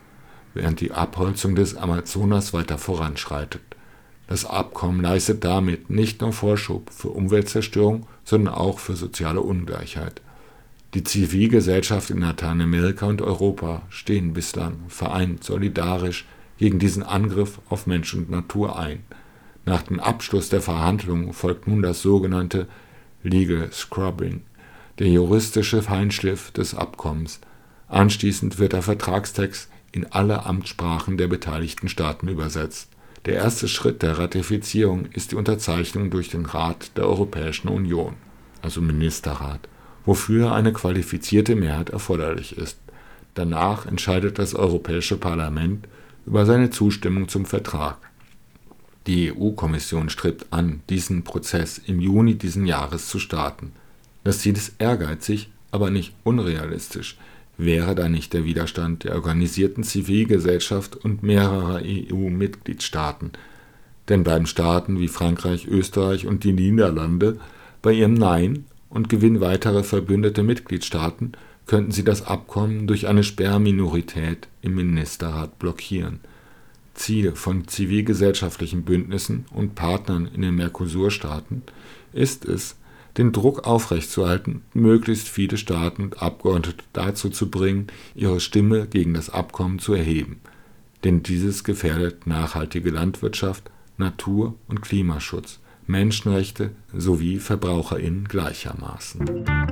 während die Abholzung des Amazonas weiter voranschreitet. Das Abkommen leistet damit nicht nur Vorschub für Umweltzerstörung, sondern auch für soziale Ungleichheit. Die Zivilgesellschaft in Lateinamerika und Europa stehen bislang vereint solidarisch gegen diesen Angriff auf Mensch und Natur ein. Nach dem Abschluss der Verhandlungen folgt nun das sogenannte Legal Scrubbing, der juristische Feinschliff des Abkommens. Anschließend wird der Vertragstext in alle Amtssprachen der beteiligten Staaten übersetzt. Der erste Schritt der Ratifizierung ist die Unterzeichnung durch den Rat der Europäischen Union, also Ministerrat, wofür eine qualifizierte Mehrheit erforderlich ist. Danach entscheidet das Europäische Parlament über seine Zustimmung zum Vertrag. Die EU-Kommission strebt an, diesen Prozess im Juni diesen Jahres zu starten. Das Ziel ist ehrgeizig, aber nicht unrealistisch. Wäre da nicht der Widerstand der organisierten Zivilgesellschaft und mehrerer EU-Mitgliedstaaten? Denn bleiben Staaten wie Frankreich, Österreich und die Niederlande bei ihrem Nein und gewinnen weitere verbündete Mitgliedstaaten, könnten sie das Abkommen durch eine Sperrminorität im Ministerrat blockieren. Ziel von zivilgesellschaftlichen Bündnissen und Partnern in den Mercosur-Staaten ist es, den Druck aufrechtzuerhalten, möglichst viele Staaten und Abgeordnete dazu zu bringen, ihre Stimme gegen das Abkommen zu erheben. Denn dieses gefährdet nachhaltige Landwirtschaft, Natur- und Klimaschutz, Menschenrechte sowie VerbraucherInnen gleichermaßen.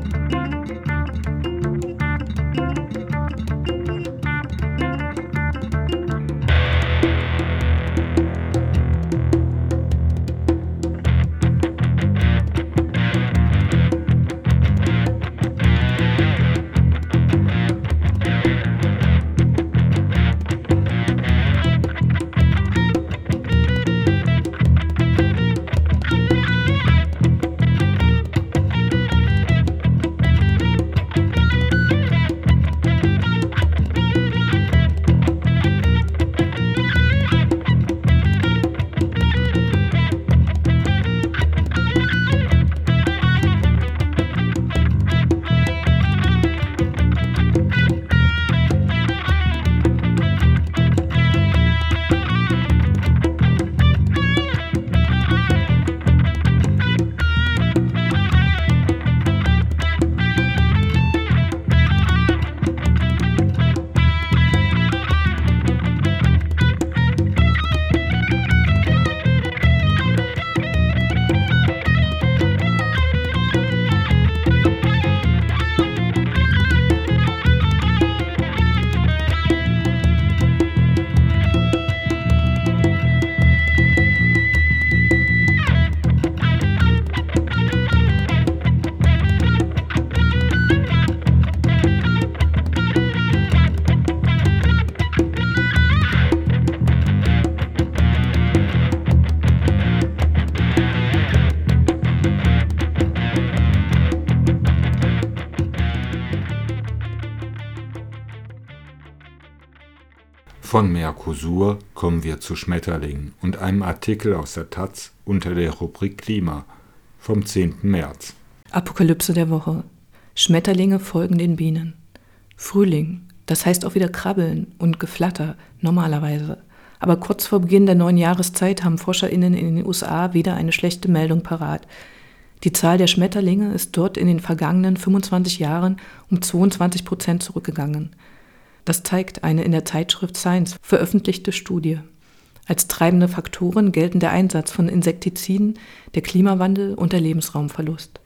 Von Mercosur kommen wir zu Schmetterlingen und einem Artikel aus der taz unter der Rubrik Klima vom 10. März. Apokalypse der Woche. Schmetterlinge folgen den Bienen. Frühling, das heißt auch wieder Krabbeln und Geflatter, normalerweise. Aber kurz vor Beginn der neuen Jahreszeit haben ForscherInnen in den USA wieder eine schlechte Meldung parat. Die Zahl der Schmetterlinge ist dort in den vergangenen 25 Jahren um 22% zurückgegangen. Das zeigt eine in der Zeitschrift Science veröffentlichte Studie. Als treibende Faktoren gelten der Einsatz von Insektiziden, der Klimawandel und der Lebensraumverlust.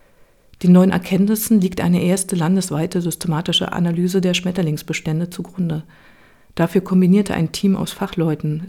Den neuen Erkenntnissen liegt eine erste landesweite systematische Analyse der Schmetterlingsbestände zugrunde. Dafür kombinierte ein Team aus Fachleuten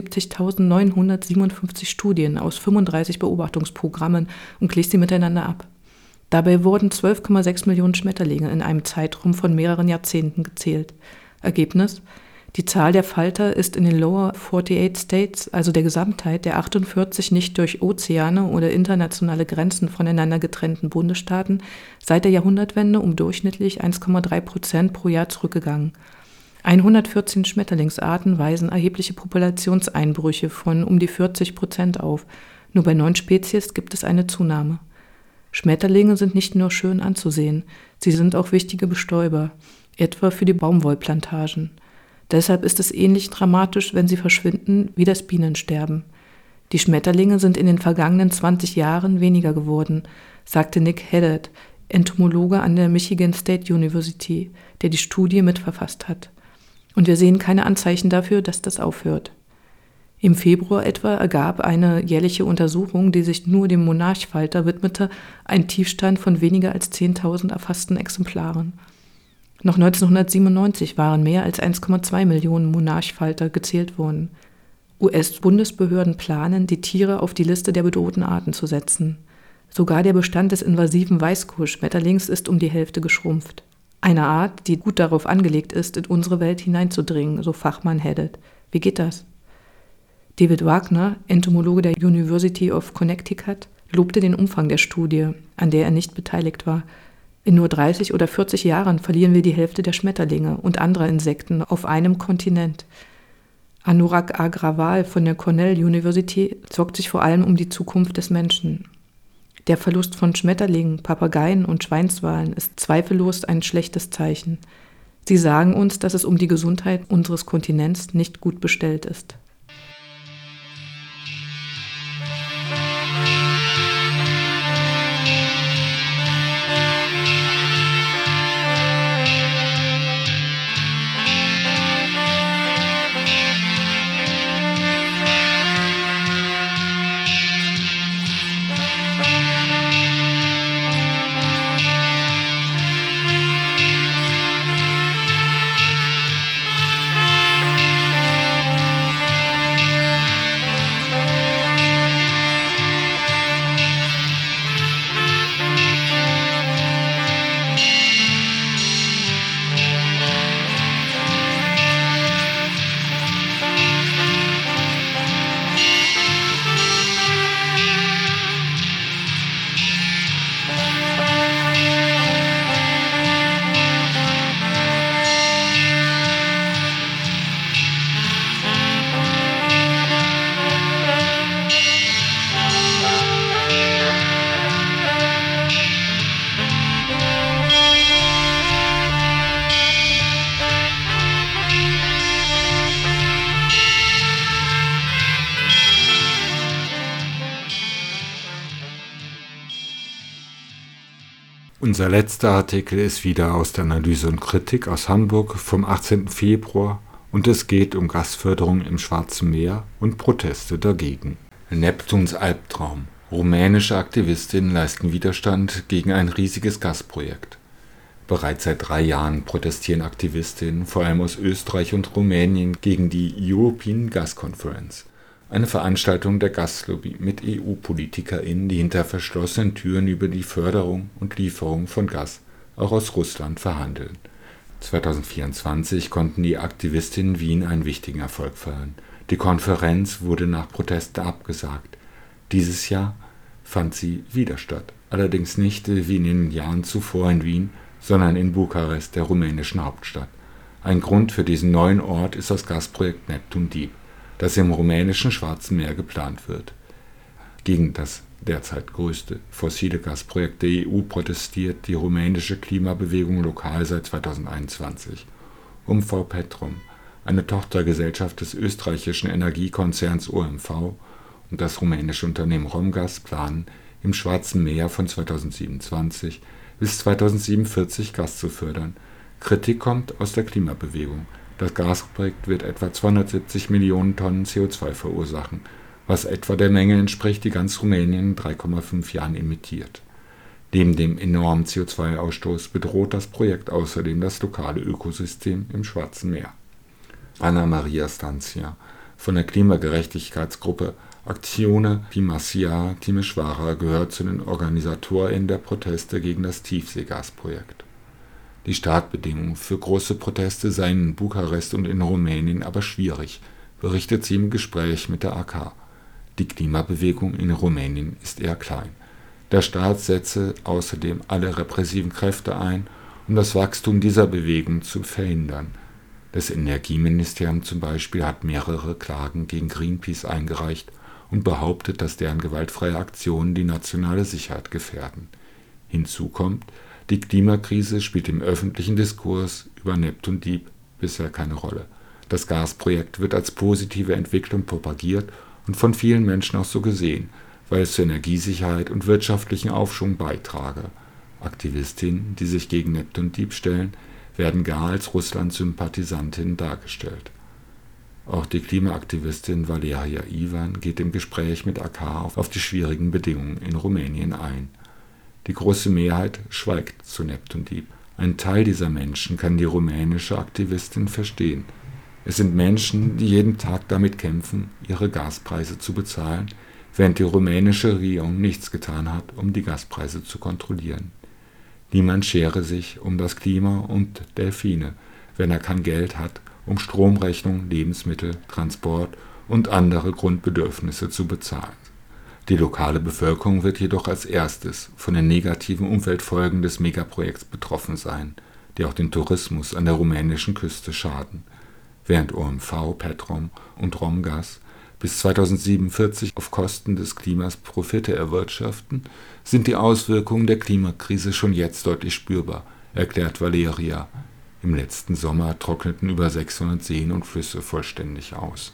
76.957 Studien aus 35 Beobachtungsprogrammen und glich sie miteinander ab. Dabei wurden 12,6 Millionen Schmetterlinge in einem Zeitraum von mehreren Jahrzehnten gezählt. Ergebnis: Die Zahl der Falter ist in den Lower 48 States, also der Gesamtheit der 48 nicht durch Ozeane oder internationale Grenzen voneinander getrennten Bundesstaaten, seit der Jahrhundertwende um durchschnittlich 1,3% pro Jahr zurückgegangen. 114 Schmetterlingsarten weisen erhebliche Populationseinbrüche von um die 40% auf. Nur bei 9 Spezies gibt es eine Zunahme. Schmetterlinge sind nicht nur schön anzusehen, sie sind auch wichtige Bestäuber, etwa für die Baumwollplantagen. Deshalb ist es ähnlich dramatisch, wenn sie verschwinden, wie das Bienensterben. Die Schmetterlinge sind in den vergangenen 20 Jahren weniger geworden, sagte Nick Haddad, Entomologe an der Michigan State University, der die Studie mitverfasst hat. Und wir sehen keine Anzeichen dafür, dass das aufhört. Im Februar etwa ergab eine jährliche Untersuchung, die sich nur dem Monarchfalter widmete, einen Tiefstand von weniger als 10.000 erfassten Exemplaren. Noch 1997 waren mehr als 1,2 Millionen Monarchfalter gezählt worden. US-Bundesbehörden planen, die Tiere auf die Liste der bedrohten Arten zu setzen. Sogar der Bestand des invasiven Weißkohlschmetterlings ist um die Hälfte geschrumpft. Eine Art, die gut darauf angelegt ist, in unsere Welt hineinzudringen, so Fachmann Haddad. Wie geht das? David Wagner, Entomologe der University of Connecticut, lobte den Umfang der Studie, an der er nicht beteiligt war. In nur 30 oder 40 Jahren verlieren wir die Hälfte der Schmetterlinge und anderer Insekten auf einem Kontinent. Anurag Agrawal von der Cornell University sorgt sich vor allem um die Zukunft des Menschen. Der Verlust von Schmetterlingen, Papageien und Schweinswalen ist zweifellos ein schlechtes Zeichen. Sie sagen uns, dass es um die Gesundheit unseres Kontinents nicht gut bestellt ist. Unser letzter Artikel ist wieder aus der Analyse und Kritik aus Hamburg vom 18. Februar und es geht um Gasförderung im Schwarzen Meer und Proteste dagegen. Neptuns Albtraum. Rumänische Aktivistinnen leisten Widerstand gegen ein riesiges Gasprojekt. Bereits seit 3 Jahren protestieren Aktivistinnen, vor allem aus Österreich und Rumänien, gegen die European Gas Conference, eine Veranstaltung der Gaslobby mit EU-PolitikerInnen, die hinter verschlossenen Türen über die Förderung und Lieferung von Gas, auch aus Russland, verhandeln. 2024 konnten die Aktivistinnen in Wien einen wichtigen Erfolg feiern. Die Konferenz wurde nach Protesten abgesagt. Dieses Jahr fand sie wieder statt, allerdings nicht wie in den Jahren zuvor in Wien, sondern in Bukarest, der rumänischen Hauptstadt. Ein Grund für diesen neuen Ort ist das Gasprojekt Neptun Deep, das im rumänischen Schwarzen Meer geplant wird. Gegen das derzeit größte fossile Gasprojekt der EU protestiert die rumänische Klimabewegung lokal seit 2021. OMV Petrom, eine Tochtergesellschaft des österreichischen Energiekonzerns OMV, und das rumänische Unternehmen Romgaz planen, im Schwarzen Meer von 2027 bis 2047 Gas zu fördern. Kritik kommt aus der Klimabewegung. Das Gasprojekt wird etwa 270 Millionen Tonnen CO2 verursachen, was etwa der Menge entspricht, die ganz Rumänien in 3,5 Jahren emittiert. Neben dem enormen CO2-Ausstoß bedroht das Projekt außerdem das lokale Ökosystem im Schwarzen Meer. Anna Maria Stancia von der Klimagerechtigkeitsgruppe Acțiune Climația Timișoara gehört zu den OrganisatorInnen der Proteste gegen das Tiefseegasprojekt. Die Startbedingungen für große Proteste seien in Bukarest und in Rumänien aber schwierig, berichtet sie im Gespräch mit der AK. Die Klimabewegung in Rumänien ist eher klein. Der Staat setze außerdem alle repressiven Kräfte ein, um das Wachstum dieser Bewegung zu verhindern. Das Energieministerium zum Beispiel hat mehrere Klagen gegen Greenpeace eingereicht und behauptet, dass deren gewaltfreie Aktionen die nationale Sicherheit gefährden. Hinzu kommt, die Klimakrise spielt im öffentlichen Diskurs über Neptun Deep bisher keine Rolle. Das Gasprojekt wird als positive Entwicklung propagiert und von vielen Menschen auch so gesehen, weil es zur Energiesicherheit und wirtschaftlichen Aufschwung beitrage. Aktivistinnen, die sich gegen Neptun Deep stellen, werden gar als Russland-Sympathisantinnen dargestellt. Auch die Klimaaktivistin Valeria Ivan geht im Gespräch mit AK auf die schwierigen Bedingungen in Rumänien ein. Die große Mehrheit schweigt zu Neptun Deep. Ein Teil dieser Menschen kann die rumänische Aktivistin verstehen. Es sind Menschen, die jeden Tag damit kämpfen, ihre Gaspreise zu bezahlen, während die rumänische Regierung nichts getan hat, um die Gaspreise zu kontrollieren. Niemand schere sich um das Klima und Delfine, wenn er kein Geld hat, um Stromrechnung, Lebensmittel, Transport und andere Grundbedürfnisse zu bezahlen. Die lokale Bevölkerung wird jedoch als erstes von den negativen Umweltfolgen des Megaprojekts betroffen sein, die auch den Tourismus an der rumänischen Küste schaden. Während OMV, Petrom und Romgaz bis 2047 auf Kosten des Klimas Profite erwirtschaften, sind die Auswirkungen der Klimakrise schon jetzt deutlich spürbar, erklärt Valeria. Im letzten Sommer trockneten über 600 Seen und Flüsse vollständig aus.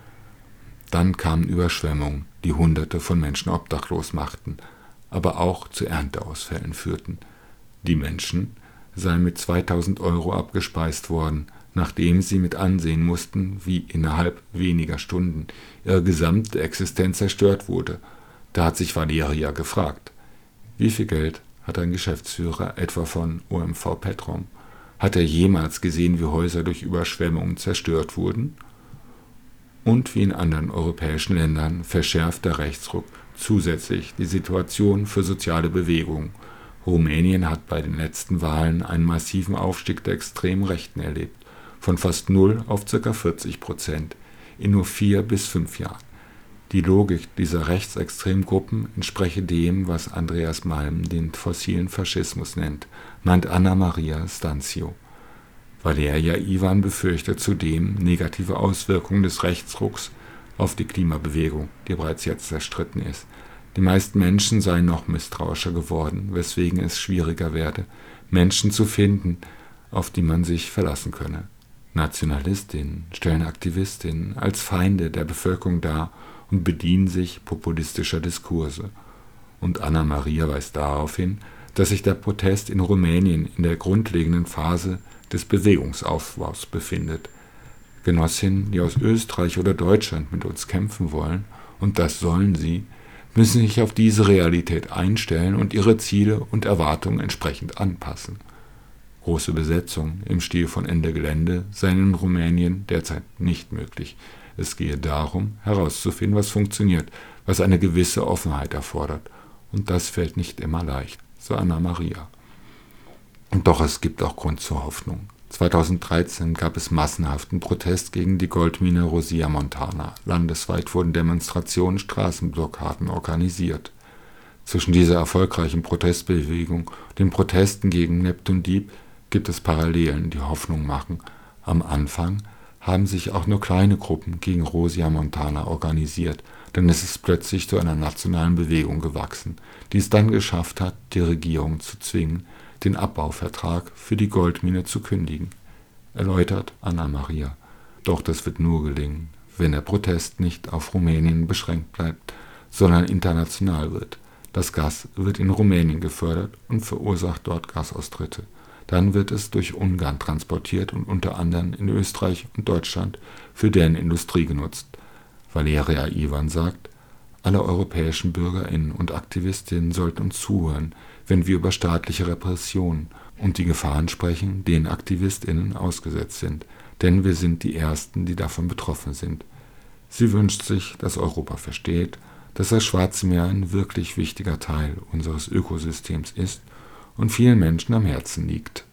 Dann kamen Überschwemmungen, die Hunderte von Menschen obdachlos machten, aber auch zu Ernteausfällen führten. Die Menschen seien mit 2.000 € abgespeist worden, nachdem sie mit ansehen mussten, wie innerhalb weniger Stunden ihre gesamte Existenz zerstört wurde. Da hat sich Valeria gefragt, wie viel Geld hat ein Geschäftsführer etwa von OMV Petrom? Hat er jemals gesehen, wie Häuser durch Überschwemmungen zerstört wurden? Und wie in anderen europäischen Ländern verschärft der Rechtsruck zusätzlich die Situation für soziale Bewegungen. Rumänien hat bei den letzten Wahlen einen massiven Aufstieg der extremen Rechten erlebt, von fast 0 auf ca. 40% in nur 4 bis 5 Jahren. Die Logik dieser rechtsextremen Gruppen entspreche dem, was Andreas Malm den fossilen Faschismus nennt, meint Anna Maria Stancio. Valeria Ivan befürchtet zudem negative Auswirkungen des Rechtsrucks auf die Klimabewegung, die bereits jetzt zerstritten ist. Die meisten Menschen seien noch misstrauischer geworden, weswegen es schwieriger werde, Menschen zu finden, auf die man sich verlassen könne. Nationalistinnen stellen Aktivistinnen als Feinde der Bevölkerung dar und bedienen sich populistischer Diskurse. Und Anna Maria weist darauf hin, dass sich der Protest in Rumänien in der grundlegenden Phase des Bewegungsaufbaus befindet. Genossinnen, die aus Österreich oder Deutschland mit uns kämpfen wollen, und das sollen sie, müssen sich auf diese Realität einstellen und ihre Ziele und Erwartungen entsprechend anpassen. Große Besetzungen im Stil von Ende Gelände seien in Rumänien derzeit nicht möglich. Es gehe darum, herauszufinden, was funktioniert, was eine gewisse Offenheit erfordert. Und das fällt nicht immer leicht, so Anna Maria. Und doch es gibt auch Grund zur Hoffnung. 2013 gab es massenhaften Protest gegen die Goldmine Rosia Montana. Landesweit wurden Demonstrationen, Straßenblockaden organisiert. Zwischen dieser erfolgreichen Protestbewegung und den Protesten gegen Neptun Deep gibt es Parallelen, die Hoffnung machen. Am Anfang haben sich auch nur kleine Gruppen gegen Rosia Montana organisiert, denn es ist plötzlich zu einer nationalen Bewegung gewachsen, die es dann geschafft hat, die Regierung zu zwingen, den Abbauvertrag für die Goldmine zu kündigen, erläutert Anna Maria. Doch das wird nur gelingen, wenn der Protest nicht auf Rumänien beschränkt bleibt, sondern international wird. Das Gas wird in Rumänien gefördert und verursacht dort Gasaustritte. Dann wird es durch Ungarn transportiert und unter anderem in Österreich und Deutschland für deren Industrie genutzt. Valeria Ivan sagt, alle europäischen BürgerInnen und Aktivistinnen sollten uns zuhören, wenn wir über staatliche Repressionen und die Gefahren sprechen, denen AktivistInnen ausgesetzt sind. Denn wir sind die Ersten, die davon betroffen sind. Sie wünscht sich, dass Europa versteht, dass das Schwarze Meer ein wirklich wichtiger Teil unseres Ökosystems ist und vielen Menschen am Herzen liegt.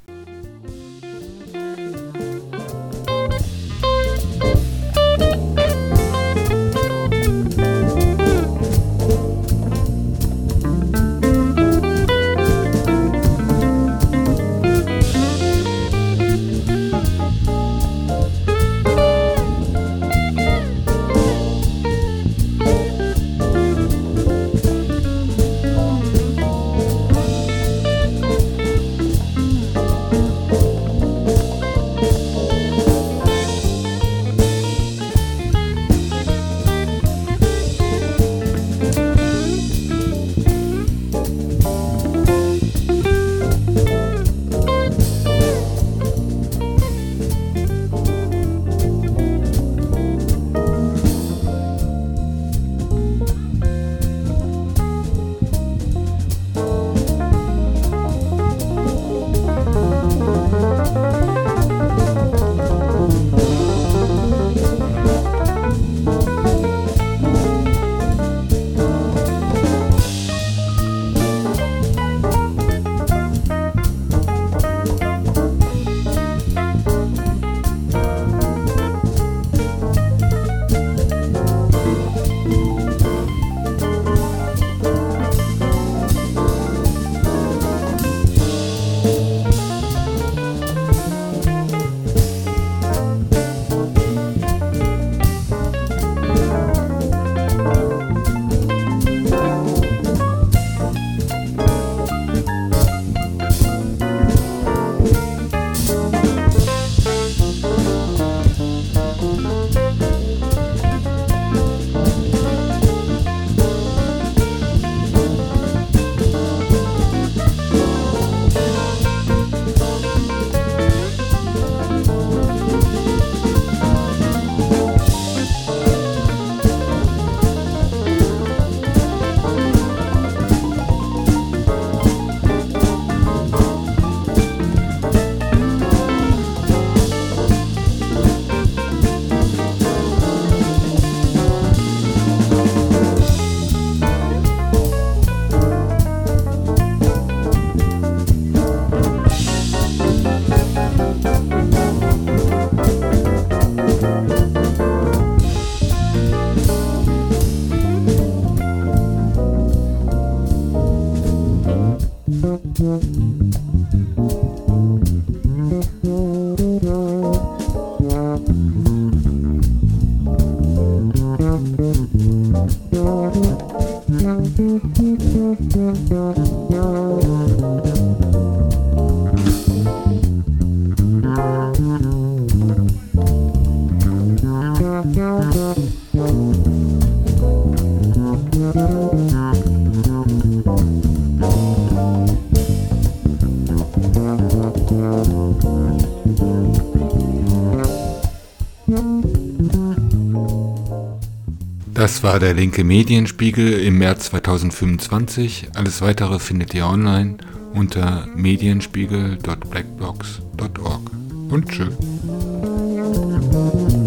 Das war der linke Medienspiegel im März 2025. Alles weitere findet ihr online unter medienspiegel.blackbox.org. Und tschüss.